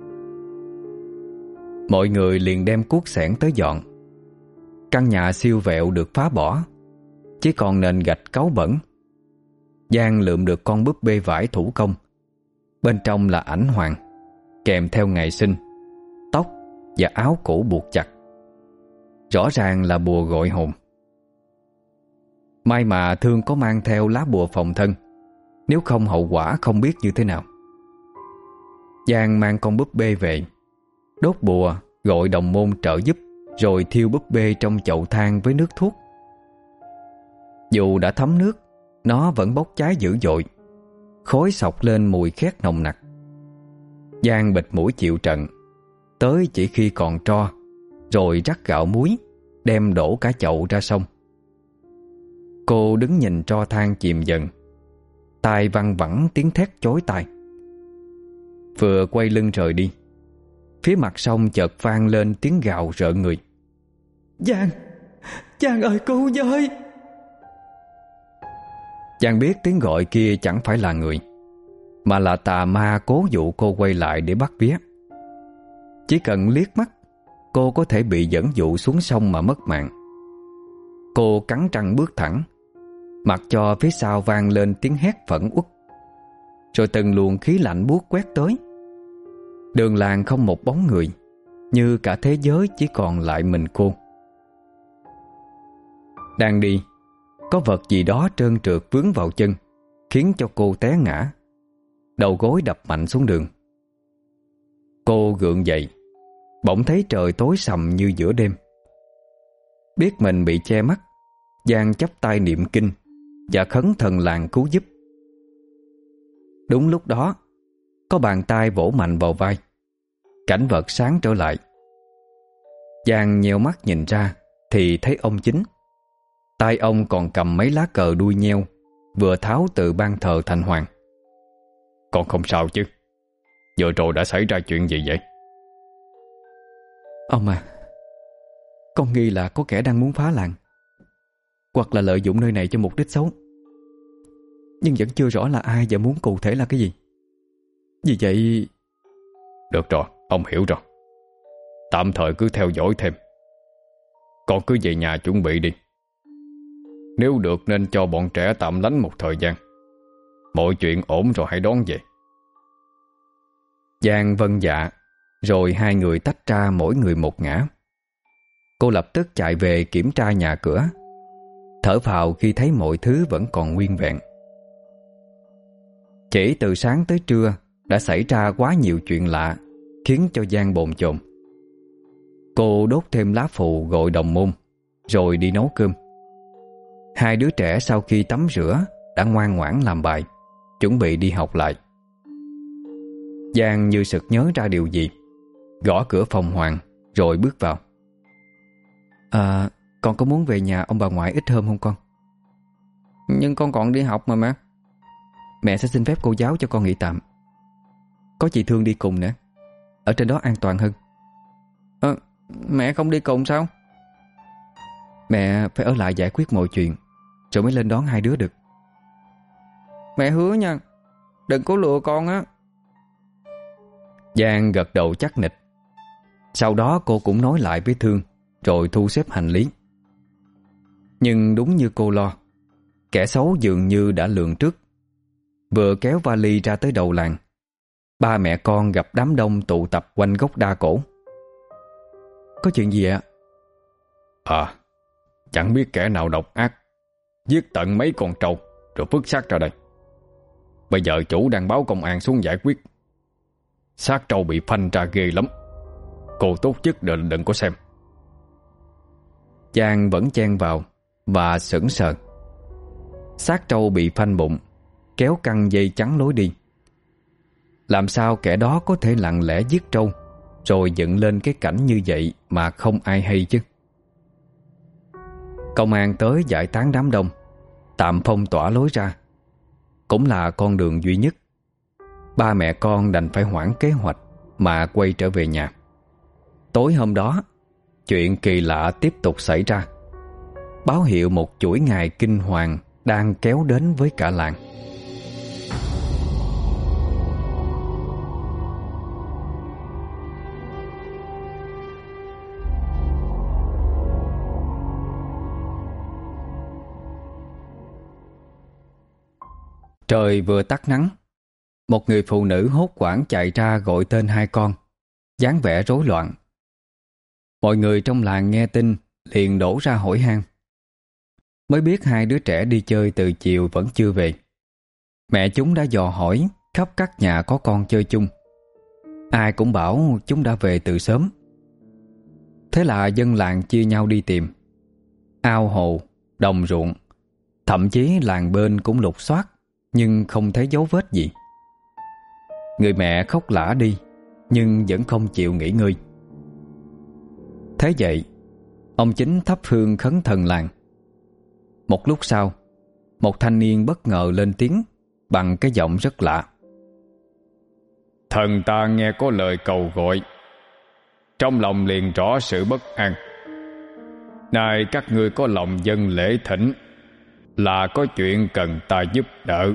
A: Mọi người liền đem cuốc xẻng tới dọn. Căn nhà siêu vẹo được phá bỏ, chỉ còn nền gạch cáu bẩn. Giang lượm được con búp bê vải thủ công. Bên trong là ảnh Hoàng, kèm theo ngày sinh, tóc và áo cũ buộc chặt. Rõ ràng là bùa gọi hồn. May mà Thương có mang theo lá bùa phòng thân, nếu không hậu quả không biết như thế nào. Giang mang con búp bê về, đốt bùa, gọi đồng môn trợ giúp, rồi thiêu búp bê trong chậu than với nước thuốc. Dù đã thấm nước, nó vẫn bốc cháy dữ dội, khói sộc lên mùi khét nồng nặc. Giang bịt mũi chịu trận, tới chỉ khi còn tro, rồi rắc gạo muối, đem đổ cả chậu ra sông. Cô đứng nhìn tro than chìm dần, tai văng vẳng tiếng thét chói tai. Vừa quay lưng rời đi, phía mặt sông chợt vang lên tiếng gào rợn người.
C: Giang! Giang ơi cứu với!
A: Giang biết tiếng gọi kia chẳng phải là người, mà là tà ma cố dụ cô quay lại để bắt vía. Chỉ cần liếc mắt, cô có thể bị dẫn dụ xuống sông mà mất mạng. Cô cắn răng bước thẳng, mặc cho phía sau vang lên tiếng hét phẫn uất. Rồi từng luồng khí lạnh buốt quét tới. Đường làng không một bóng người, như cả thế giới chỉ còn lại mình cô. Đang đi, có vật gì đó trơn trượt vướng vào chân, khiến cho cô té ngã. Đầu gối đập mạnh xuống đường. Cô gượng dậy, bỗng thấy trời tối sầm như giữa đêm. Biết mình bị che mắt, Giang chắp tay niệm kinh và khấn thần làng cứu giúp. Đúng lúc đó, có bàn tay vỗ mạnh vào vai. Cảnh vật sáng trở lại. Giang nheo mắt nhìn ra thì thấy ông Chính. Tay ông còn cầm mấy lá cờ đuôi nheo, vừa tháo từ ban thờ thành hoàng.
B: Con không sao chứ? Vừa rồi đã xảy ra chuyện gì vậy?
A: Ông à, con nghi là có kẻ đang muốn phá làng, hoặc là lợi dụng nơi này cho mục đích xấu, nhưng vẫn chưa rõ là ai và muốn cụ thể là cái gì. Vì vậy...
B: Được rồi, ông hiểu rồi. Tạm thời cứ theo dõi thêm. Con cứ về nhà chuẩn bị đi. Nếu được nên cho bọn trẻ tạm lánh một thời gian. Mọi chuyện ổn rồi hãy đón về.
A: Giang vâng dạ. Rồi hai người tách ra mỗi người một ngã. Cô lập tức chạy về kiểm tra nhà cửa, thở phào khi thấy mọi thứ vẫn còn nguyên vẹn. Chỉ từ sáng tới trưa đã xảy ra quá nhiều chuyện lạ, khiến cho Giang bồn chồn. Cô đốt thêm lá phù gọi đồng môn, rồi đi nấu cơm. Hai đứa trẻ sau khi tắm rửa đã ngoan ngoãn làm bài, chuẩn bị đi học lại. Giang như sực nhớ ra điều gì, gõ cửa phòng Hoàng rồi bước vào. Con có muốn về nhà ông bà ngoại ít hôm không con?
C: Nhưng con còn đi học mà mẹ.
A: Mẹ sẽ xin phép cô giáo cho con nghỉ tạm. Có chị Thương đi cùng nữa, ở trên đó an toàn hơn.
C: Mẹ không đi cùng sao?
A: Mẹ phải ở lại giải quyết mọi chuyện, rồi mới lên đón hai đứa được.
C: Mẹ hứa nha, đừng có lừa con á.
A: Giang gật đầu chắc nịch. Sau đó cô cũng nói lại với Thương, rồi thu xếp hành lý. Nhưng đúng như cô lo, kẻ xấu dường như đã lường trước. Vừa kéo vali ra tới đầu làng, ba mẹ con gặp đám đông tụ tập quanh gốc đa cổ. Có chuyện gì ạ?
B: Chẳng biết kẻ nào độc ác giết tận mấy con trâu rồi vứt xác ra đây. Bây giờ chủ đang báo công an xuống giải quyết. Xác trâu bị phanh ra ghê lắm. Cô tốt nhất đừng có xem.
A: Giang vẫn chen vào và sững sờ. Xác trâu bị phanh bụng, kéo căng dây chắn lối đi. Làm sao kẻ đó có thể lặng lẽ giết trâu rồi dựng lên cái cảnh như vậy mà không ai hay chứ? Công an tới giải tán đám đông, tạm phong tỏa lối ra. Cũng là con đường duy nhất. Ba mẹ con đành phải hoãn kế hoạch mà quay trở về nhà. Tối hôm đó, chuyện kỳ lạ tiếp tục xảy ra, báo hiệu một chuỗi ngày kinh hoàng đang kéo đến với cả làng. Trời vừa tắt nắng, một người phụ nữ hốt hoảng chạy ra gọi tên hai con, dáng vẻ rối loạn. Mọi người trong làng nghe tin liền đổ ra hỏi han. Mới biết hai đứa trẻ đi chơi từ chiều vẫn chưa về. Mẹ chúng đã dò hỏi khắp các nhà có con chơi chung. Ai cũng bảo chúng đã về từ sớm. Thế là dân làng chia nhau đi tìm. Ao hồ, đồng ruộng, thậm chí làng bên cũng lục soát, nhưng không thấy dấu vết gì. Người mẹ khóc lả đi, nhưng vẫn không chịu nghỉ ngơi. Thế vậy, ông Chính thắp hương khấn thần làng. Một lúc sau, một thanh niên bất ngờ lên tiếng bằng cái giọng rất lạ.
B: Thần ta nghe có lời cầu gọi, trong lòng liền rõ sự bất an. Nay các ngươi có lòng dâng lễ thỉnh, là có chuyện cần ta giúp đỡ.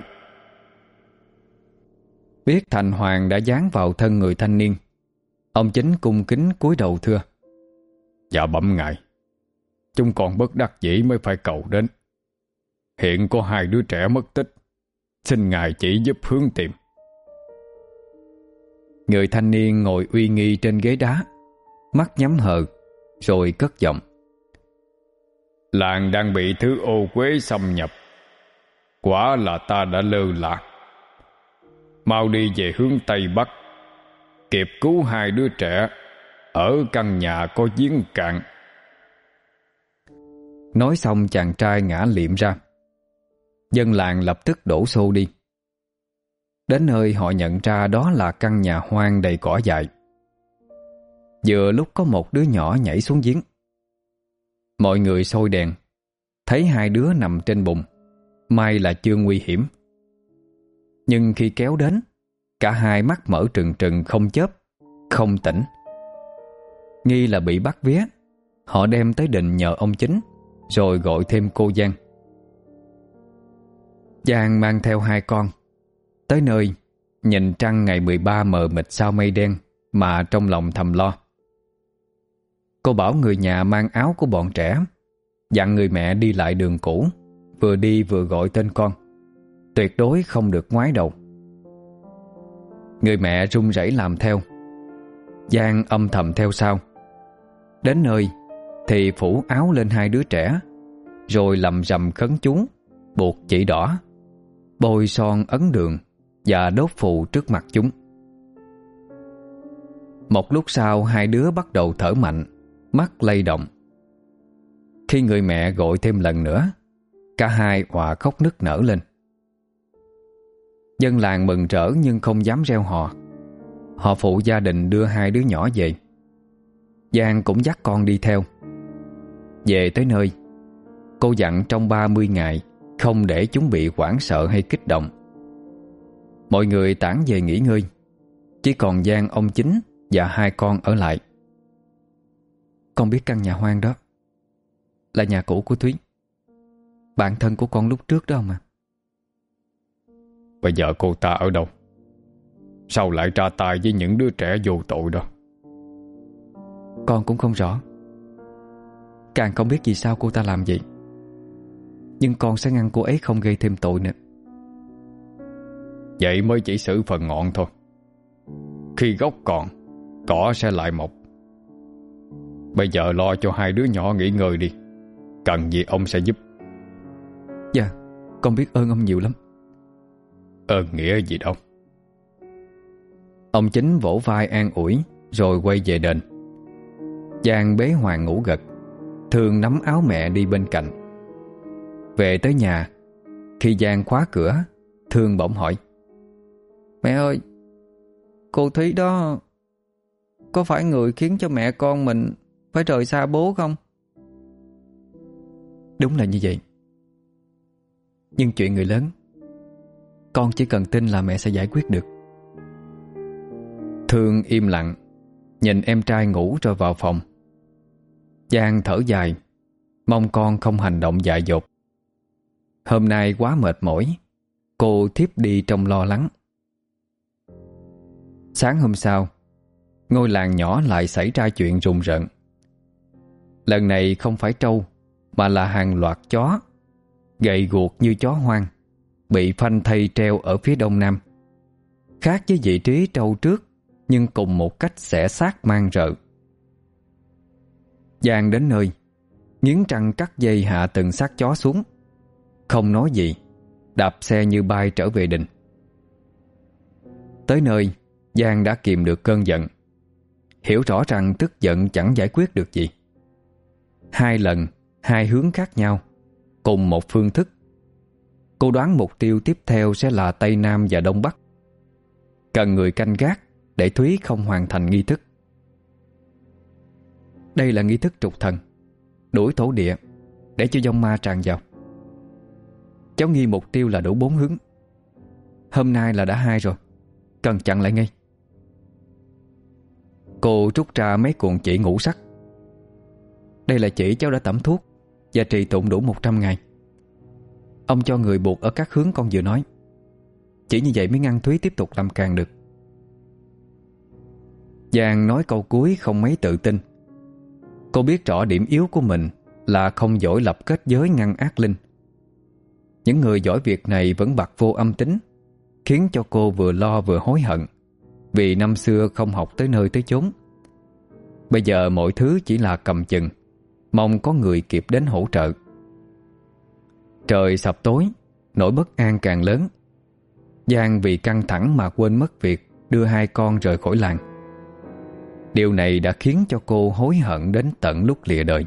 A: Biết thành hoàng đã dán vào thân người thanh niên, ông Chính cung kính cúi đầu thưa.
B: Dạ bẩm ngài, chúng còn bất đắc dĩ mới phải cầu đến. Hiện có hai đứa trẻ mất tích, xin ngài chỉ giúp hướng tìm.
A: Người thanh niên ngồi uy nghi trên ghế đá, mắt nhắm hờ, rồi cất giọng.
B: Làng đang bị thứ ô quế xâm nhập, quả là ta đã lơ là. Mau đi về hướng Tây Bắc, kịp cứu hai đứa trẻ ở căn nhà có giếng cạn.
A: Nói xong chàng trai ngã liệm ra. Dân làng lập tức đổ xô đi. Đến nơi họ nhận ra đó là căn nhà hoang đầy cỏ dại. Vừa lúc có một đứa nhỏ nhảy xuống giếng. Mọi người soi đèn, thấy hai đứa nằm trên bùn. May là chưa nguy hiểm. Nhưng khi kéo đến, cả hai mắt mở trừng trừng không chớp, không tỉnh. Nghi là bị bắt vía. Họ đem tới đình nhờ ông Chính, rồi gọi thêm cô Giang. Giang mang theo hai con. Tới nơi, nhìn trăng ngày 13 mờ mịt sau mây đen mà trong lòng thầm lo. Cô bảo người nhà mang áo của bọn trẻ, dặn người mẹ đi lại đường cũ, vừa đi vừa gọi tên con, tuyệt đối không được ngoái đầu. Người mẹ run rẩy làm theo. Giang âm thầm theo sau. Đến nơi thì phủ áo lên hai đứa trẻ, rồi lầm rầm khấn chú, buộc chỉ đỏ, bôi son ấn đường và đốt phù trước mặt chúng. Một lúc sau hai đứa bắt đầu thở mạnh, mắt lay động. Khi người mẹ gọi thêm lần nữa, cả hai òa khóc nức nở lên. Dân làng mừng rỡ nhưng không dám reo hò. Họ phụ gia đình đưa hai đứa nhỏ về. Giang cũng dắt con đi theo. Về tới nơi, cô dặn trong 30 ngày không để chúng bị hoảng sợ hay kích động. Mọi người tản về nghỉ ngơi, chỉ còn Giang, ông Chính và hai con ở lại. Con biết căn nhà hoang đó là nhà cũ của Thúy, bạn thân của con lúc trước đó mà.
B: Bây giờ cô ta ở đâu? Sao lại ra tay với những đứa trẻ vô tội đó?
A: Con cũng không rõ, càng không biết vì sao cô ta làm vậy. Nhưng con sẽ ngăn cô ấy không gây thêm tội nữa.
B: Vậy mới chỉ xử phần ngọn thôi. Khi gốc còn, cỏ sẽ lại mọc. Bây giờ lo cho hai đứa nhỏ nghỉ ngơi đi. Cần gì ông sẽ giúp.
A: Dạ, con biết ơn ông nhiều lắm.
B: Ơn nghĩa gì đâu.
A: Ông Chính vỗ vai an ủi rồi quay về đền. Giang bế Hoàng ngủ gật, Thương nắm áo mẹ đi bên cạnh. Về tới nhà, khi Giang khóa cửa, Thương bỗng hỏi:
C: Mẹ ơi, cô Thúy đó có phải người khiến cho mẹ con mình phải rời xa bố không?
A: Đúng là như vậy. Nhưng chuyện người lớn, con chỉ cần tin là mẹ sẽ giải quyết được. Thương im lặng, nhìn em trai ngủ rồi vào phòng. Giang thở dài, mong con không hành động dại dột. Hôm nay quá mệt mỏi, cô thiếp đi trong lo lắng. Sáng hôm sau, ngôi làng nhỏ lại xảy ra chuyện rùng rợn. Lần này không phải trâu, mà là hàng loạt chó, gầy guộc như chó hoang, bị phanh thây treo ở phía đông nam. Khác với vị trí trâu trước, nhưng cùng một cách xẻ xác mang rợ. Giang đến nơi, nghiến răng cắt dây hạ từng xác chó xuống, không nói gì, đạp xe như bay trở về đình. Tới nơi, Giang đã kìm được cơn giận, hiểu rõ rằng tức giận chẳng giải quyết được gì. Hai lần, hai hướng khác nhau, cùng một phương thức. Cô đoán mục tiêu tiếp theo sẽ là Tây Nam và Đông Bắc. Cần người canh gác để Thúy không hoàn thành nghi thức. Đây là nghi thức trục thần, đuổi thổ địa, để cho vong ma tràn vào. Cháu nghi mục tiêu là đủ 4 hướng. Hôm nay là đã 2 rồi, cần chặn lại ngay. Cô rút ra mấy cuộn chỉ ngũ sắc. Đây là chỉ cháu đã tẩm thuốc và trì tụng đủ 100 ngày. Ông cho người buộc ở các hướng con vừa nói. Chỉ như vậy mới ngăn Thúy tiếp tục làm càng được. Giang nói câu cuối không mấy tự tin. Cô biết rõ điểm yếu của mình là không giỏi lập kết giới ngăn ác linh. Những người giỏi việc này vẫn bặt vô âm tính, khiến cho cô vừa lo vừa hối hận, vì năm xưa không học tới nơi tới chốn. Bây giờ mọi thứ chỉ là cầm chừng, mong có người kịp đến hỗ trợ. Trời sập tối, nỗi bất an càng lớn. Giang vì căng thẳng mà quên mất việc đưa hai con rời khỏi làng. Điều này đã khiến cho cô hối hận đến tận lúc lìa đời.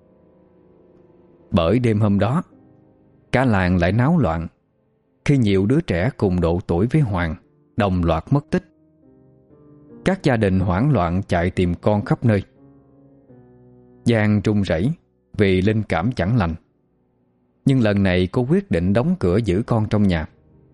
A: Bởi đêm hôm đó, cả làng lại náo loạn khi nhiều đứa trẻ cùng độ tuổi với Hoàng đồng loạt mất tích. Các gia đình hoảng loạn chạy tìm con khắp nơi. Giang run rẩy vì linh cảm chẳng lành. Nhưng lần này cô quyết định đóng cửa giữ con trong nhà.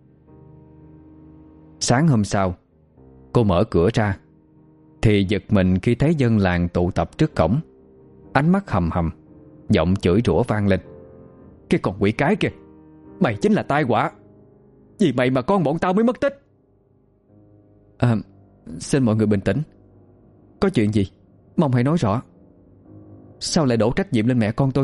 A: Sáng hôm sau, cô mở cửa ra thì giật mình khi thấy dân làng tụ tập trước cổng, ánh mắt hầm hầm, giọng chửi rủa vang lên: "Cái con quỷ cái kìa, mày chính là tai họa. Vì mày mà con bọn tao mới mất tích." Xin mọi người bình tĩnh. Có chuyện gì mong hãy nói rõ. Sao lại đổ trách nhiệm lên mẹ con tôi?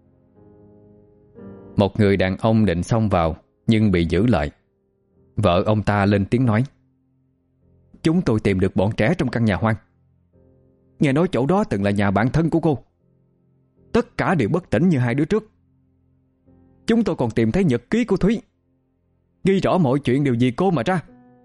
A: Một người đàn ông định xông vào nhưng bị giữ lại. Vợ ông ta lên tiếng nói: "Chúng tôi tìm được bọn trẻ trong căn nhà hoang. Nghe nói chỗ đó từng là nhà bạn thân của cô. Tất cả đều bất tỉnh như hai đứa trước. Chúng tôi còn tìm thấy nhật ký của Thúy, ghi rõ mọi chuyện đều vì cô mà ra."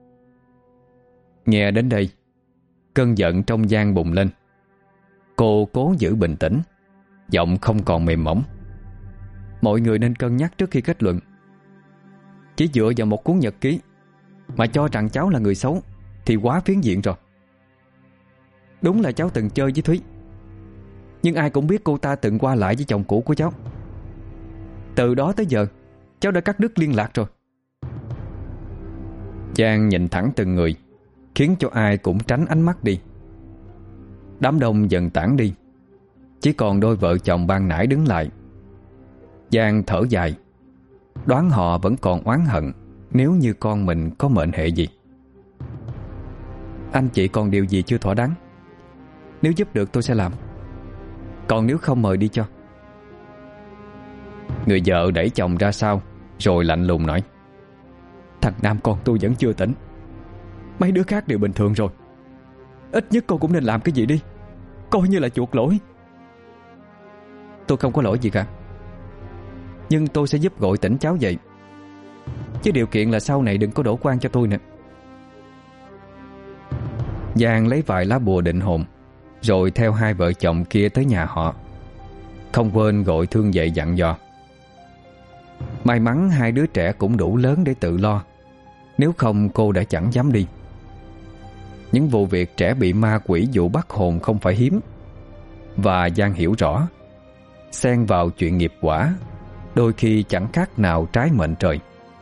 A: Nghe đến đây, cơn giận trong Giang bùng lên. Cô cố giữ bình tĩnh, giọng không còn mềm mỏng: "Mọi người nên cân nhắc trước khi kết luận. Chỉ dựa vào một cuốn nhật ký mà cho rằng cháu là người xấu thì quá phiến diện rồi. Đúng là cháu từng chơi với Thúy, nhưng ai cũng biết cô ta từng qua lại với chồng cũ của cháu. Từ đó tới giờ cháu đã cắt đứt liên lạc rồi." Giang nhìn thẳng từng người, khiến cho ai cũng tránh ánh mắt đi. Đám đông dần tản đi, chỉ còn đôi vợ chồng ban nãy đứng lại. Giang thở dài, đoán họ vẫn còn oán hận nếu như con mình có mệnh hệ gì. Anh chị còn điều gì chưa thỏa đáng, nếu giúp được tôi sẽ làm, còn nếu không mời đi cho. Người vợ đẩy chồng ra sau, rồi lạnh lùng nói: Thằng Nam con tôi vẫn chưa tỉnh, mấy đứa khác đều bình thường rồi. Ít nhất con cũng nên làm cái gì đi, coi như là chuộc lỗi. Tôi không có lỗi gì cả, nhưng tôi sẽ giúp gọi tỉnh cháu dậy, chứ điều kiện là sau này đừng có đổ quan cho tôi nè. Giang lấy vài lá bùa định hồn, rồi theo hai vợ chồng kia tới nhà họ, không quên gọi Thương dậy dặn dò. May mắn hai đứa trẻ cũng đủ lớn để tự lo, nếu không cô đã chẳng dám đi. Những vụ việc trẻ bị ma quỷ dụ bắt hồn không phải hiếm, và Giang hiểu rõ, xen vào chuyện nghiệp quả đôi khi chẳng khác nào trái mệnh trời.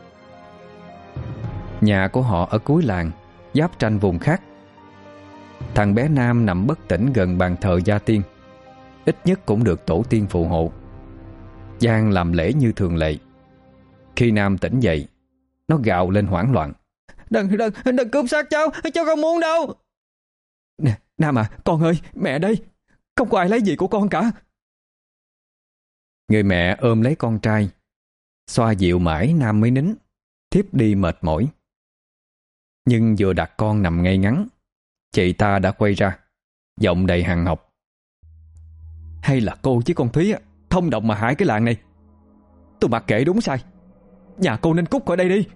A: Nhà của họ ở cuối làng, giáp ranh vùng khác. Thằng bé Nam nằm bất tỉnh gần bàn thờ gia tiên, ít nhất cũng được tổ tiên phù hộ. Giang làm lễ như thường lệ. Khi Nam tỉnh dậy, nó gào lên hoảng loạn: Đừng cướp xác cháu không muốn đâu. Nè Nam à, con ơi, mẹ đây, không có ai lấy gì của con cả. Người mẹ ôm lấy con trai, xoa dịu mãi Nam mới nín, thiếp đi mệt mỏi. Nhưng vừa đặt con nằm ngay ngắn, chị ta đã quay ra, giọng đầy hằn học: Hay là cô chứ con Thúy thông đồng mà hại cái làng này. Tôi mặc kệ đúng sai, nhà cô nên cút khỏi đây đi.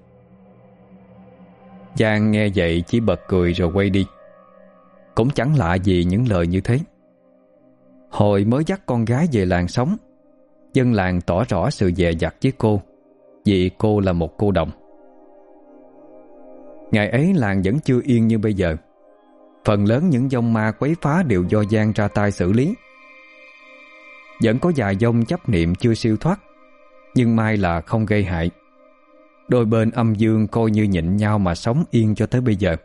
A: Giang nghe vậy chỉ bật cười rồi quay đi. Cũng chẳng lạ gì những lời như thế. Hồi mới dắt con gái về làng sống, dân làng tỏ rõ sự dè dặt với cô, vì cô là một cô đồng. Ngày ấy làng vẫn chưa yên như bây giờ. Phần lớn những vong ma quấy phá đều do Giang ra tay xử lý. Vẫn có vài vong chấp niệm chưa siêu thoát, nhưng may là không gây hại. Đôi bên âm dương coi như nhịn nhau mà sống yên cho tới bây giờ.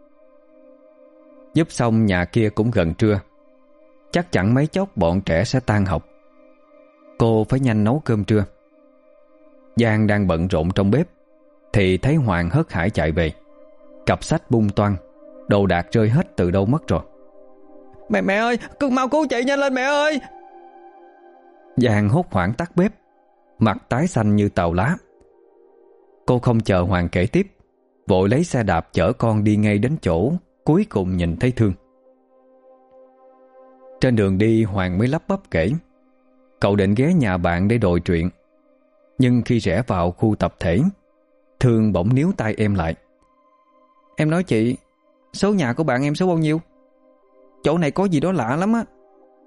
A: Giúp xong nhà kia cũng gần trưa, chắc chẳng mấy chốc bọn trẻ sẽ tan học. Cô phải nhanh nấu cơm trưa. Giang đang bận rộn trong bếp thì thấy Hoàng hớt hải chạy về, cặp sách bung toang, đồ đạc rơi hết từ đâu mất rồi. Mẹ ơi, cứ mau cứu chị nhanh lên mẹ ơi. Giang hốt hoảng tắt bếp, mặt tái xanh như tàu lá. Cô không chờ Hoàng kể tiếp, vội lấy xe đạp chở con đi ngay đến chỗ cuối cùng nhìn thấy Thương. Trên đường đi Hoàng mới lắp bắp kể cậu định ghé nhà bạn để đòi chuyện, nhưng khi rẽ vào khu tập thể, Thương bỗng níu tay em lại. Em nói chị, số nhà của bạn em số bao nhiêu? Chỗ này có gì đó lạ lắm á.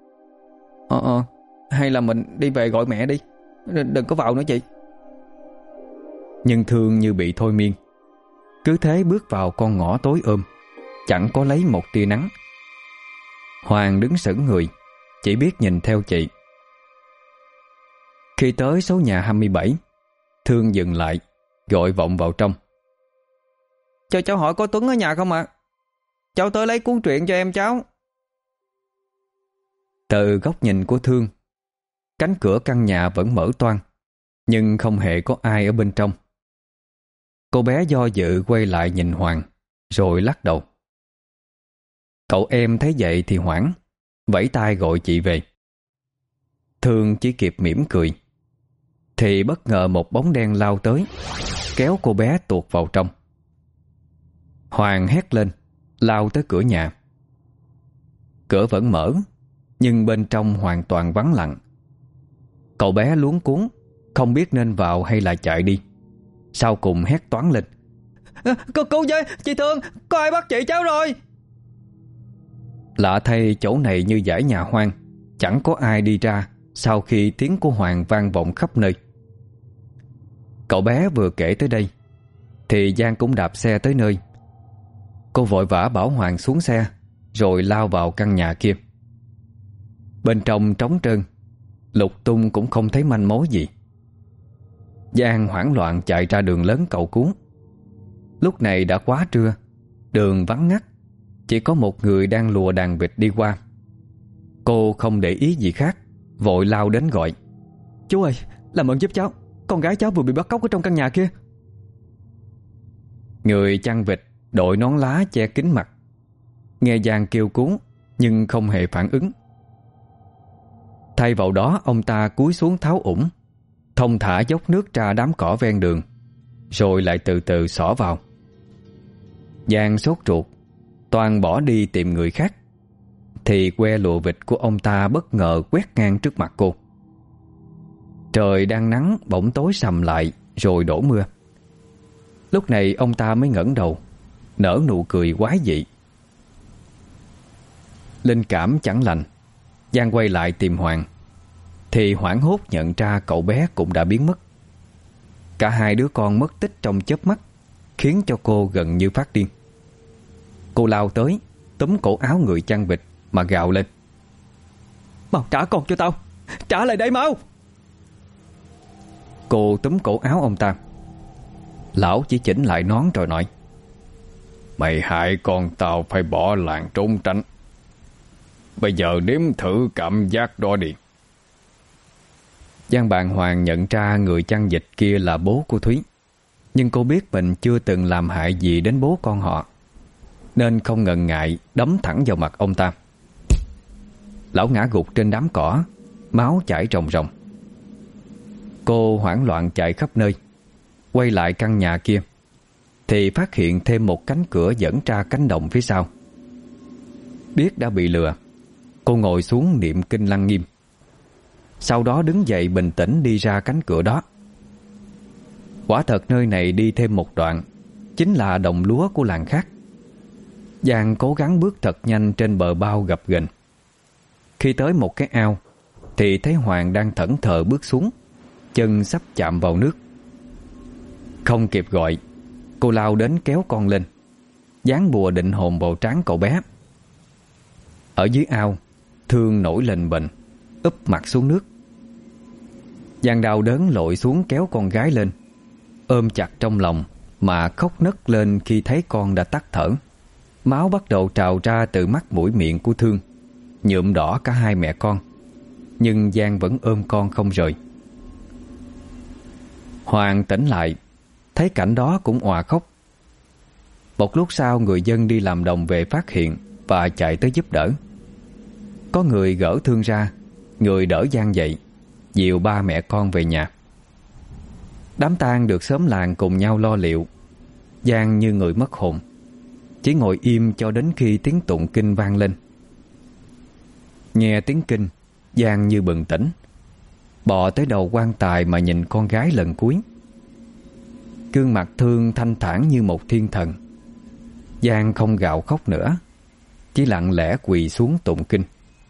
A: Hay là mình đi về gọi mẹ đi, đừng có vào nữa chị. Nhưng Thương như bị thôi miên, cứ thế bước vào con ngõ tối chẳng có lấy một tia nắng. Hoàng đứng sững người, chỉ biết nhìn theo chị. Khi tới số nhà 27, Thương dừng lại, gọi vọng vào trong. Cho cháu hỏi có Tuấn ở nhà không ạ? Cháu tới lấy cuốn truyện cho em cháu. Từ góc nhìn của Thương, cánh cửa căn nhà vẫn mở toang, nhưng không hề có ai ở bên trong. Cô bé do dự quay lại nhìn Hoàng, rồi lắc đầu. Cậu em thấy vậy thì hoảng, vẫy tay gọi chị về. Thương chỉ kịp mỉm cười, thì bất ngờ một bóng đen lao tới, kéo cô bé tuột vào trong. Hoàng hét lên, lao tới cửa nhà. Cửa vẫn mở, nhưng bên trong hoàn toàn vắng lặng. Cậu bé luống cuống, không biết nên vào hay là chạy đi. Sau cùng hét toáng lên. Cô với chị Thương, có ai bắt chị cháu rồi? Lạ thay chỗ này như dãy nhà hoang, chẳng có ai đi ra sau khi tiếng của Hoàng vang vọng khắp nơi. Cậu bé vừa kể tới đây thì Giang cũng đạp xe tới nơi. Cô vội vã bảo Hoàng xuống xe, rồi lao vào căn nhà kia. Bên trong trống trơn, lục tung cũng không thấy manh mối gì. Giang hoảng loạn chạy ra đường lớn cầu cứu. Lúc này đã quá trưa, đường vắng ngắt, chỉ có một người đang lùa đàn vịt đi qua. Cô không để ý gì khác, vội lao đến gọi. Chú ơi, làm ơn giúp cháu, con gái cháu vừa bị bắt cóc ở trong căn nhà kia. Người chăn vịt đội nón lá che kín mặt, nghe Giang kêu cứu nhưng không hề phản ứng. Thay vào đó, ông ta cúi xuống tháo ủng, thong thả dốc nước ra đám cỏ ven đường, rồi lại từ từ xỏ vào. Giang sốt ruột toan bỏ đi tìm người khác, thì que lụa vịt của ông ta bất ngờ quét ngang trước mặt cô. Trời đang nắng bỗng tối sầm lại rồi đổ mưa. Lúc này ông ta mới ngẩng đầu, nở nụ cười quái dị. Linh cảm chẳng lành, Giang quay lại tìm Hoàng, thì hoảng hốt nhận ra cậu bé cũng đã biến mất. Cả hai đứa con mất tích trong chớp mắt, khiến cho cô gần như phát điên. Cô lao tới, túm cổ áo người chăn vịt mà gào lên: "Mau trả con cho tao! Trả lại đây mau!" Cô túm cổ áo ông ta. Lão chỉ chỉnh lại nón rồi nói:
B: "Mày hại con tao phải bỏ làng trốn tránh. Bây giờ nếm thử cảm giác đó đi."
A: Giang bàng hoàng nhận ra người chăn vịt kia là bố của Thúy, nhưng cô biết mình chưa từng làm hại gì đến bố con họ, nên không ngần ngại đấm thẳng vào mặt ông ta. Lão ngã gục trên đám cỏ, máu chảy ròng ròng. Cô hoảng loạn chạy khắp nơi, quay lại căn nhà kia thì phát hiện thêm một cánh cửa dẫn ra cánh đồng phía sau. Biết đã bị lừa, cô ngồi xuống niệm kinh Lăng Nghiêm, sau đó đứng dậy bình tĩnh đi ra cánh cửa đó. Quả thật nơi này đi thêm một đoạn chính là đồng lúa của làng khác. Giang cố gắng bước thật nhanh trên bờ bao gập ghềnh. Khi tới một cái ao thì thấy Hoàng đang thẫn thờ bước xuống, chân sắp chạm vào nước. Không kịp gọi, cô lao đến kéo con lên, dán bùa định hồn vào trán cậu bé. Ở dưới ao, Thương nổi lên bềnh, úp mặt xuống nước. Giang đau đớn lội xuống kéo con gái lên, ôm chặt trong lòng mà khóc nấc lên khi thấy con đã tắt thở. Máu bắt đầu trào ra từ mắt mũi miệng của Thương, nhuộm đỏ cả hai mẹ con. Nhưng Giang vẫn ôm con không rời. Hoàng tỉnh lại, thấy cảnh đó cũng òa khóc. Một lúc sau, người dân đi làm đồng về phát hiện và chạy tới giúp đỡ. Có người gỡ Thương ra, người đỡ Giang dậy, dìu ba mẹ con về nhà. Đám tang được xóm làng cùng nhau lo liệu. Giang như người mất hồn, chỉ ngồi im cho đến khi tiếng tụng kinh vang lên. Nghe tiếng kinh, Giang như bừng tỉnh, bò tới đầu quan tài mà nhìn con gái lần cuối. Gương mặt Thương thanh thản như một thiên thần. Giang không gào khóc nữa, chỉ lặng lẽ quỳ xuống tụng kinh.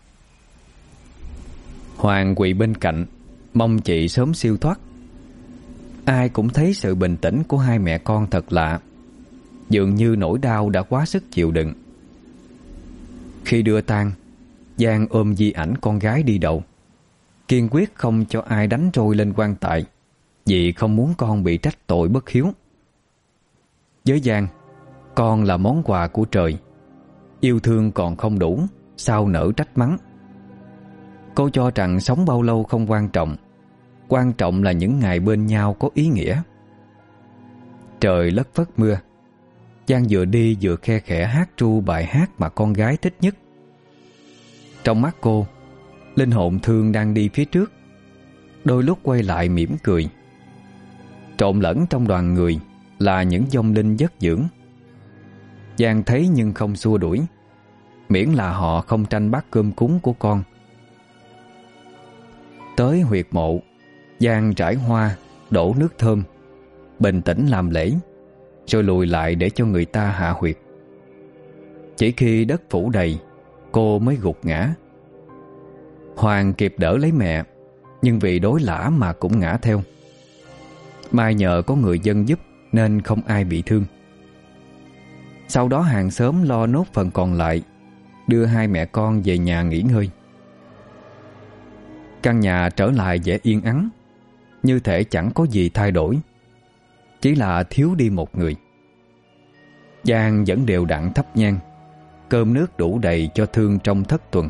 A: Hoàng quỳ bên cạnh, mong chị sớm siêu thoát. Ai cũng thấy sự bình tĩnh của hai mẹ con thật lạ, dường như nỗi đau đã quá sức chịu đựng. Khi đưa tang, Giang ôm di ảnh con gái đi đầu, kiên quyết không cho ai đánh trôi lên quan tài, vì không muốn con bị trách tội bất hiếu. Với Giang, con là món quà của trời, yêu thương còn không đủ, sao nỡ trách mắng. Cô cho rằng sống bao lâu không quan trọng, quan trọng là những ngày bên nhau có ý nghĩa. Trời lất phất mưa, Giang vừa đi vừa khe khẽ hát ru bài hát mà con gái thích nhất. Trong mắt cô, linh hồn Thương đang đi phía trước, đôi lúc quay lại mỉm cười. Trộn lẫn trong đoàn người là những vong linh giấc dưỡng. Giang thấy nhưng không xua đuổi, miễn là họ không tranh bát cơm cúng của con. Tới huyệt mộ, Giang trải hoa, đổ nước thơm, bình tĩnh làm lễ, rồi lùi lại để cho người ta hạ huyệt. Chỉ khi đất phủ đầy, cô mới gục ngã. Hoàng kịp đỡ lấy mẹ, nhưng vì đối lả mà cũng ngã theo. May nhờ có người dân giúp nên không ai bị thương. Sau đó hàng xóm lo nốt phần còn lại, đưa hai mẹ con về nhà nghỉ ngơi. Căn nhà trở lại vẻ yên ắng, như thể chẳng có gì thay đổi, chỉ là thiếu đi một người. Giang vẫn đều đặn thắp nhang, cơm nước đủ đầy cho Thương trong thất tuần.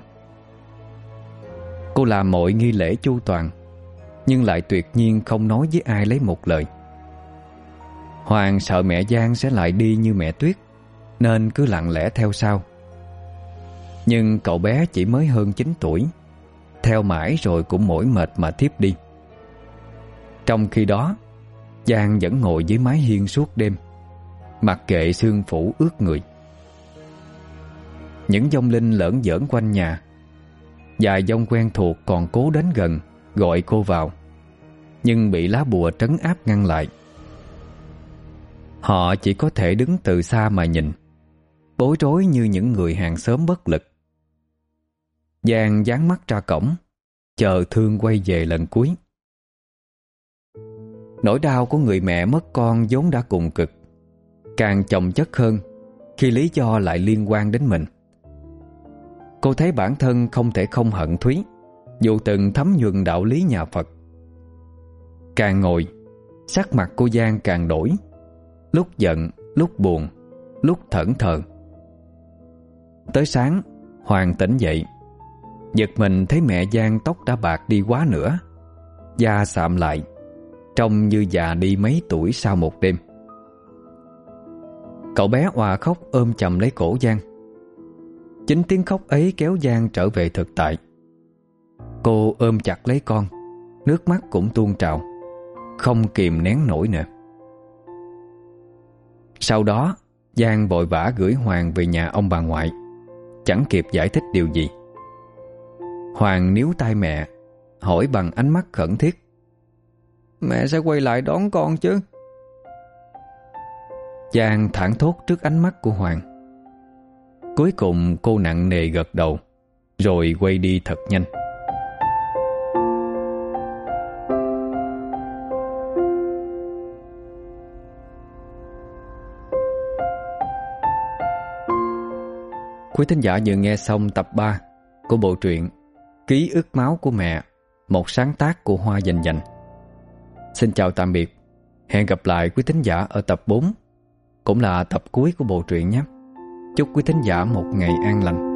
A: Cô làm mọi nghi lễ chu toàn, nhưng lại tuyệt nhiên không nói với ai lấy một lời. Hoàng sợ mẹ Giang sẽ lại đi như mẹ Tuyết, nên cứ lặng lẽ theo sau. Nhưng cậu bé chỉ mới hơn 9 tuổi, theo mãi rồi cũng mỏi mệt mà thiếp đi. Trong khi đó, Giang vẫn ngồi dưới mái hiên suốt đêm, mặc kệ sương phủ ướt người. Những vong linh lởn vởn quanh nhà, vài vong quen thuộc còn cố đến gần gọi cô vào, nhưng bị lá bùa trấn áp ngăn lại. Họ chỉ có thể đứng từ xa mà nhìn, bối rối như những người hàng xóm bất lực. Giang dán mắt ra cổng, chờ Thương quay về lần cuối. Nỗi đau của người mẹ mất con vốn đã cùng cực, càng chồng chất hơn khi lý do lại liên quan đến mình. Cô thấy bản thân không thể không hận Thúy, dù từng thấm nhuần đạo lý nhà Phật. Càng ngồi, sắc mặt cô Giang càng đổi, lúc giận, lúc buồn, lúc thẫn thờ. Tới sáng, Hoàng tỉnh dậy, giật mình thấy mẹ Giang tóc đã bạc đi quá nữa, da sạm lại, trông như già đi mấy tuổi sau một đêm. Cậu bé òa khóc ôm chầm lấy cổ Giang. Chính tiếng khóc ấy kéo Giang trở về thực tại. Cô ôm chặt lấy con, nước mắt cũng tuôn trào, không kìm nén nổi nữa. Sau đó, Giang vội vã gửi Hoàng về nhà ông bà ngoại, chẳng kịp giải thích điều gì. Hoàng níu tay mẹ, hỏi bằng ánh mắt khẩn thiết:
C: Mẹ sẽ quay lại đón con chứ?
A: Giang thảng thốt trước ánh mắt của Hoàng. Cuối cùng cô nặng nề gật đầu, rồi quay đi thật nhanh. Quý thính giả vừa nghe xong tập 3 của bộ truyện Ký ức máu của mẹ, một sáng tác của Hoa Dành Dành. Xin chào tạm biệt. Hẹn gặp lại quý thính giả ở tập 4, cũng là tập cuối của bộ truyện nhé. Chúc quý thính giả một ngày an lành.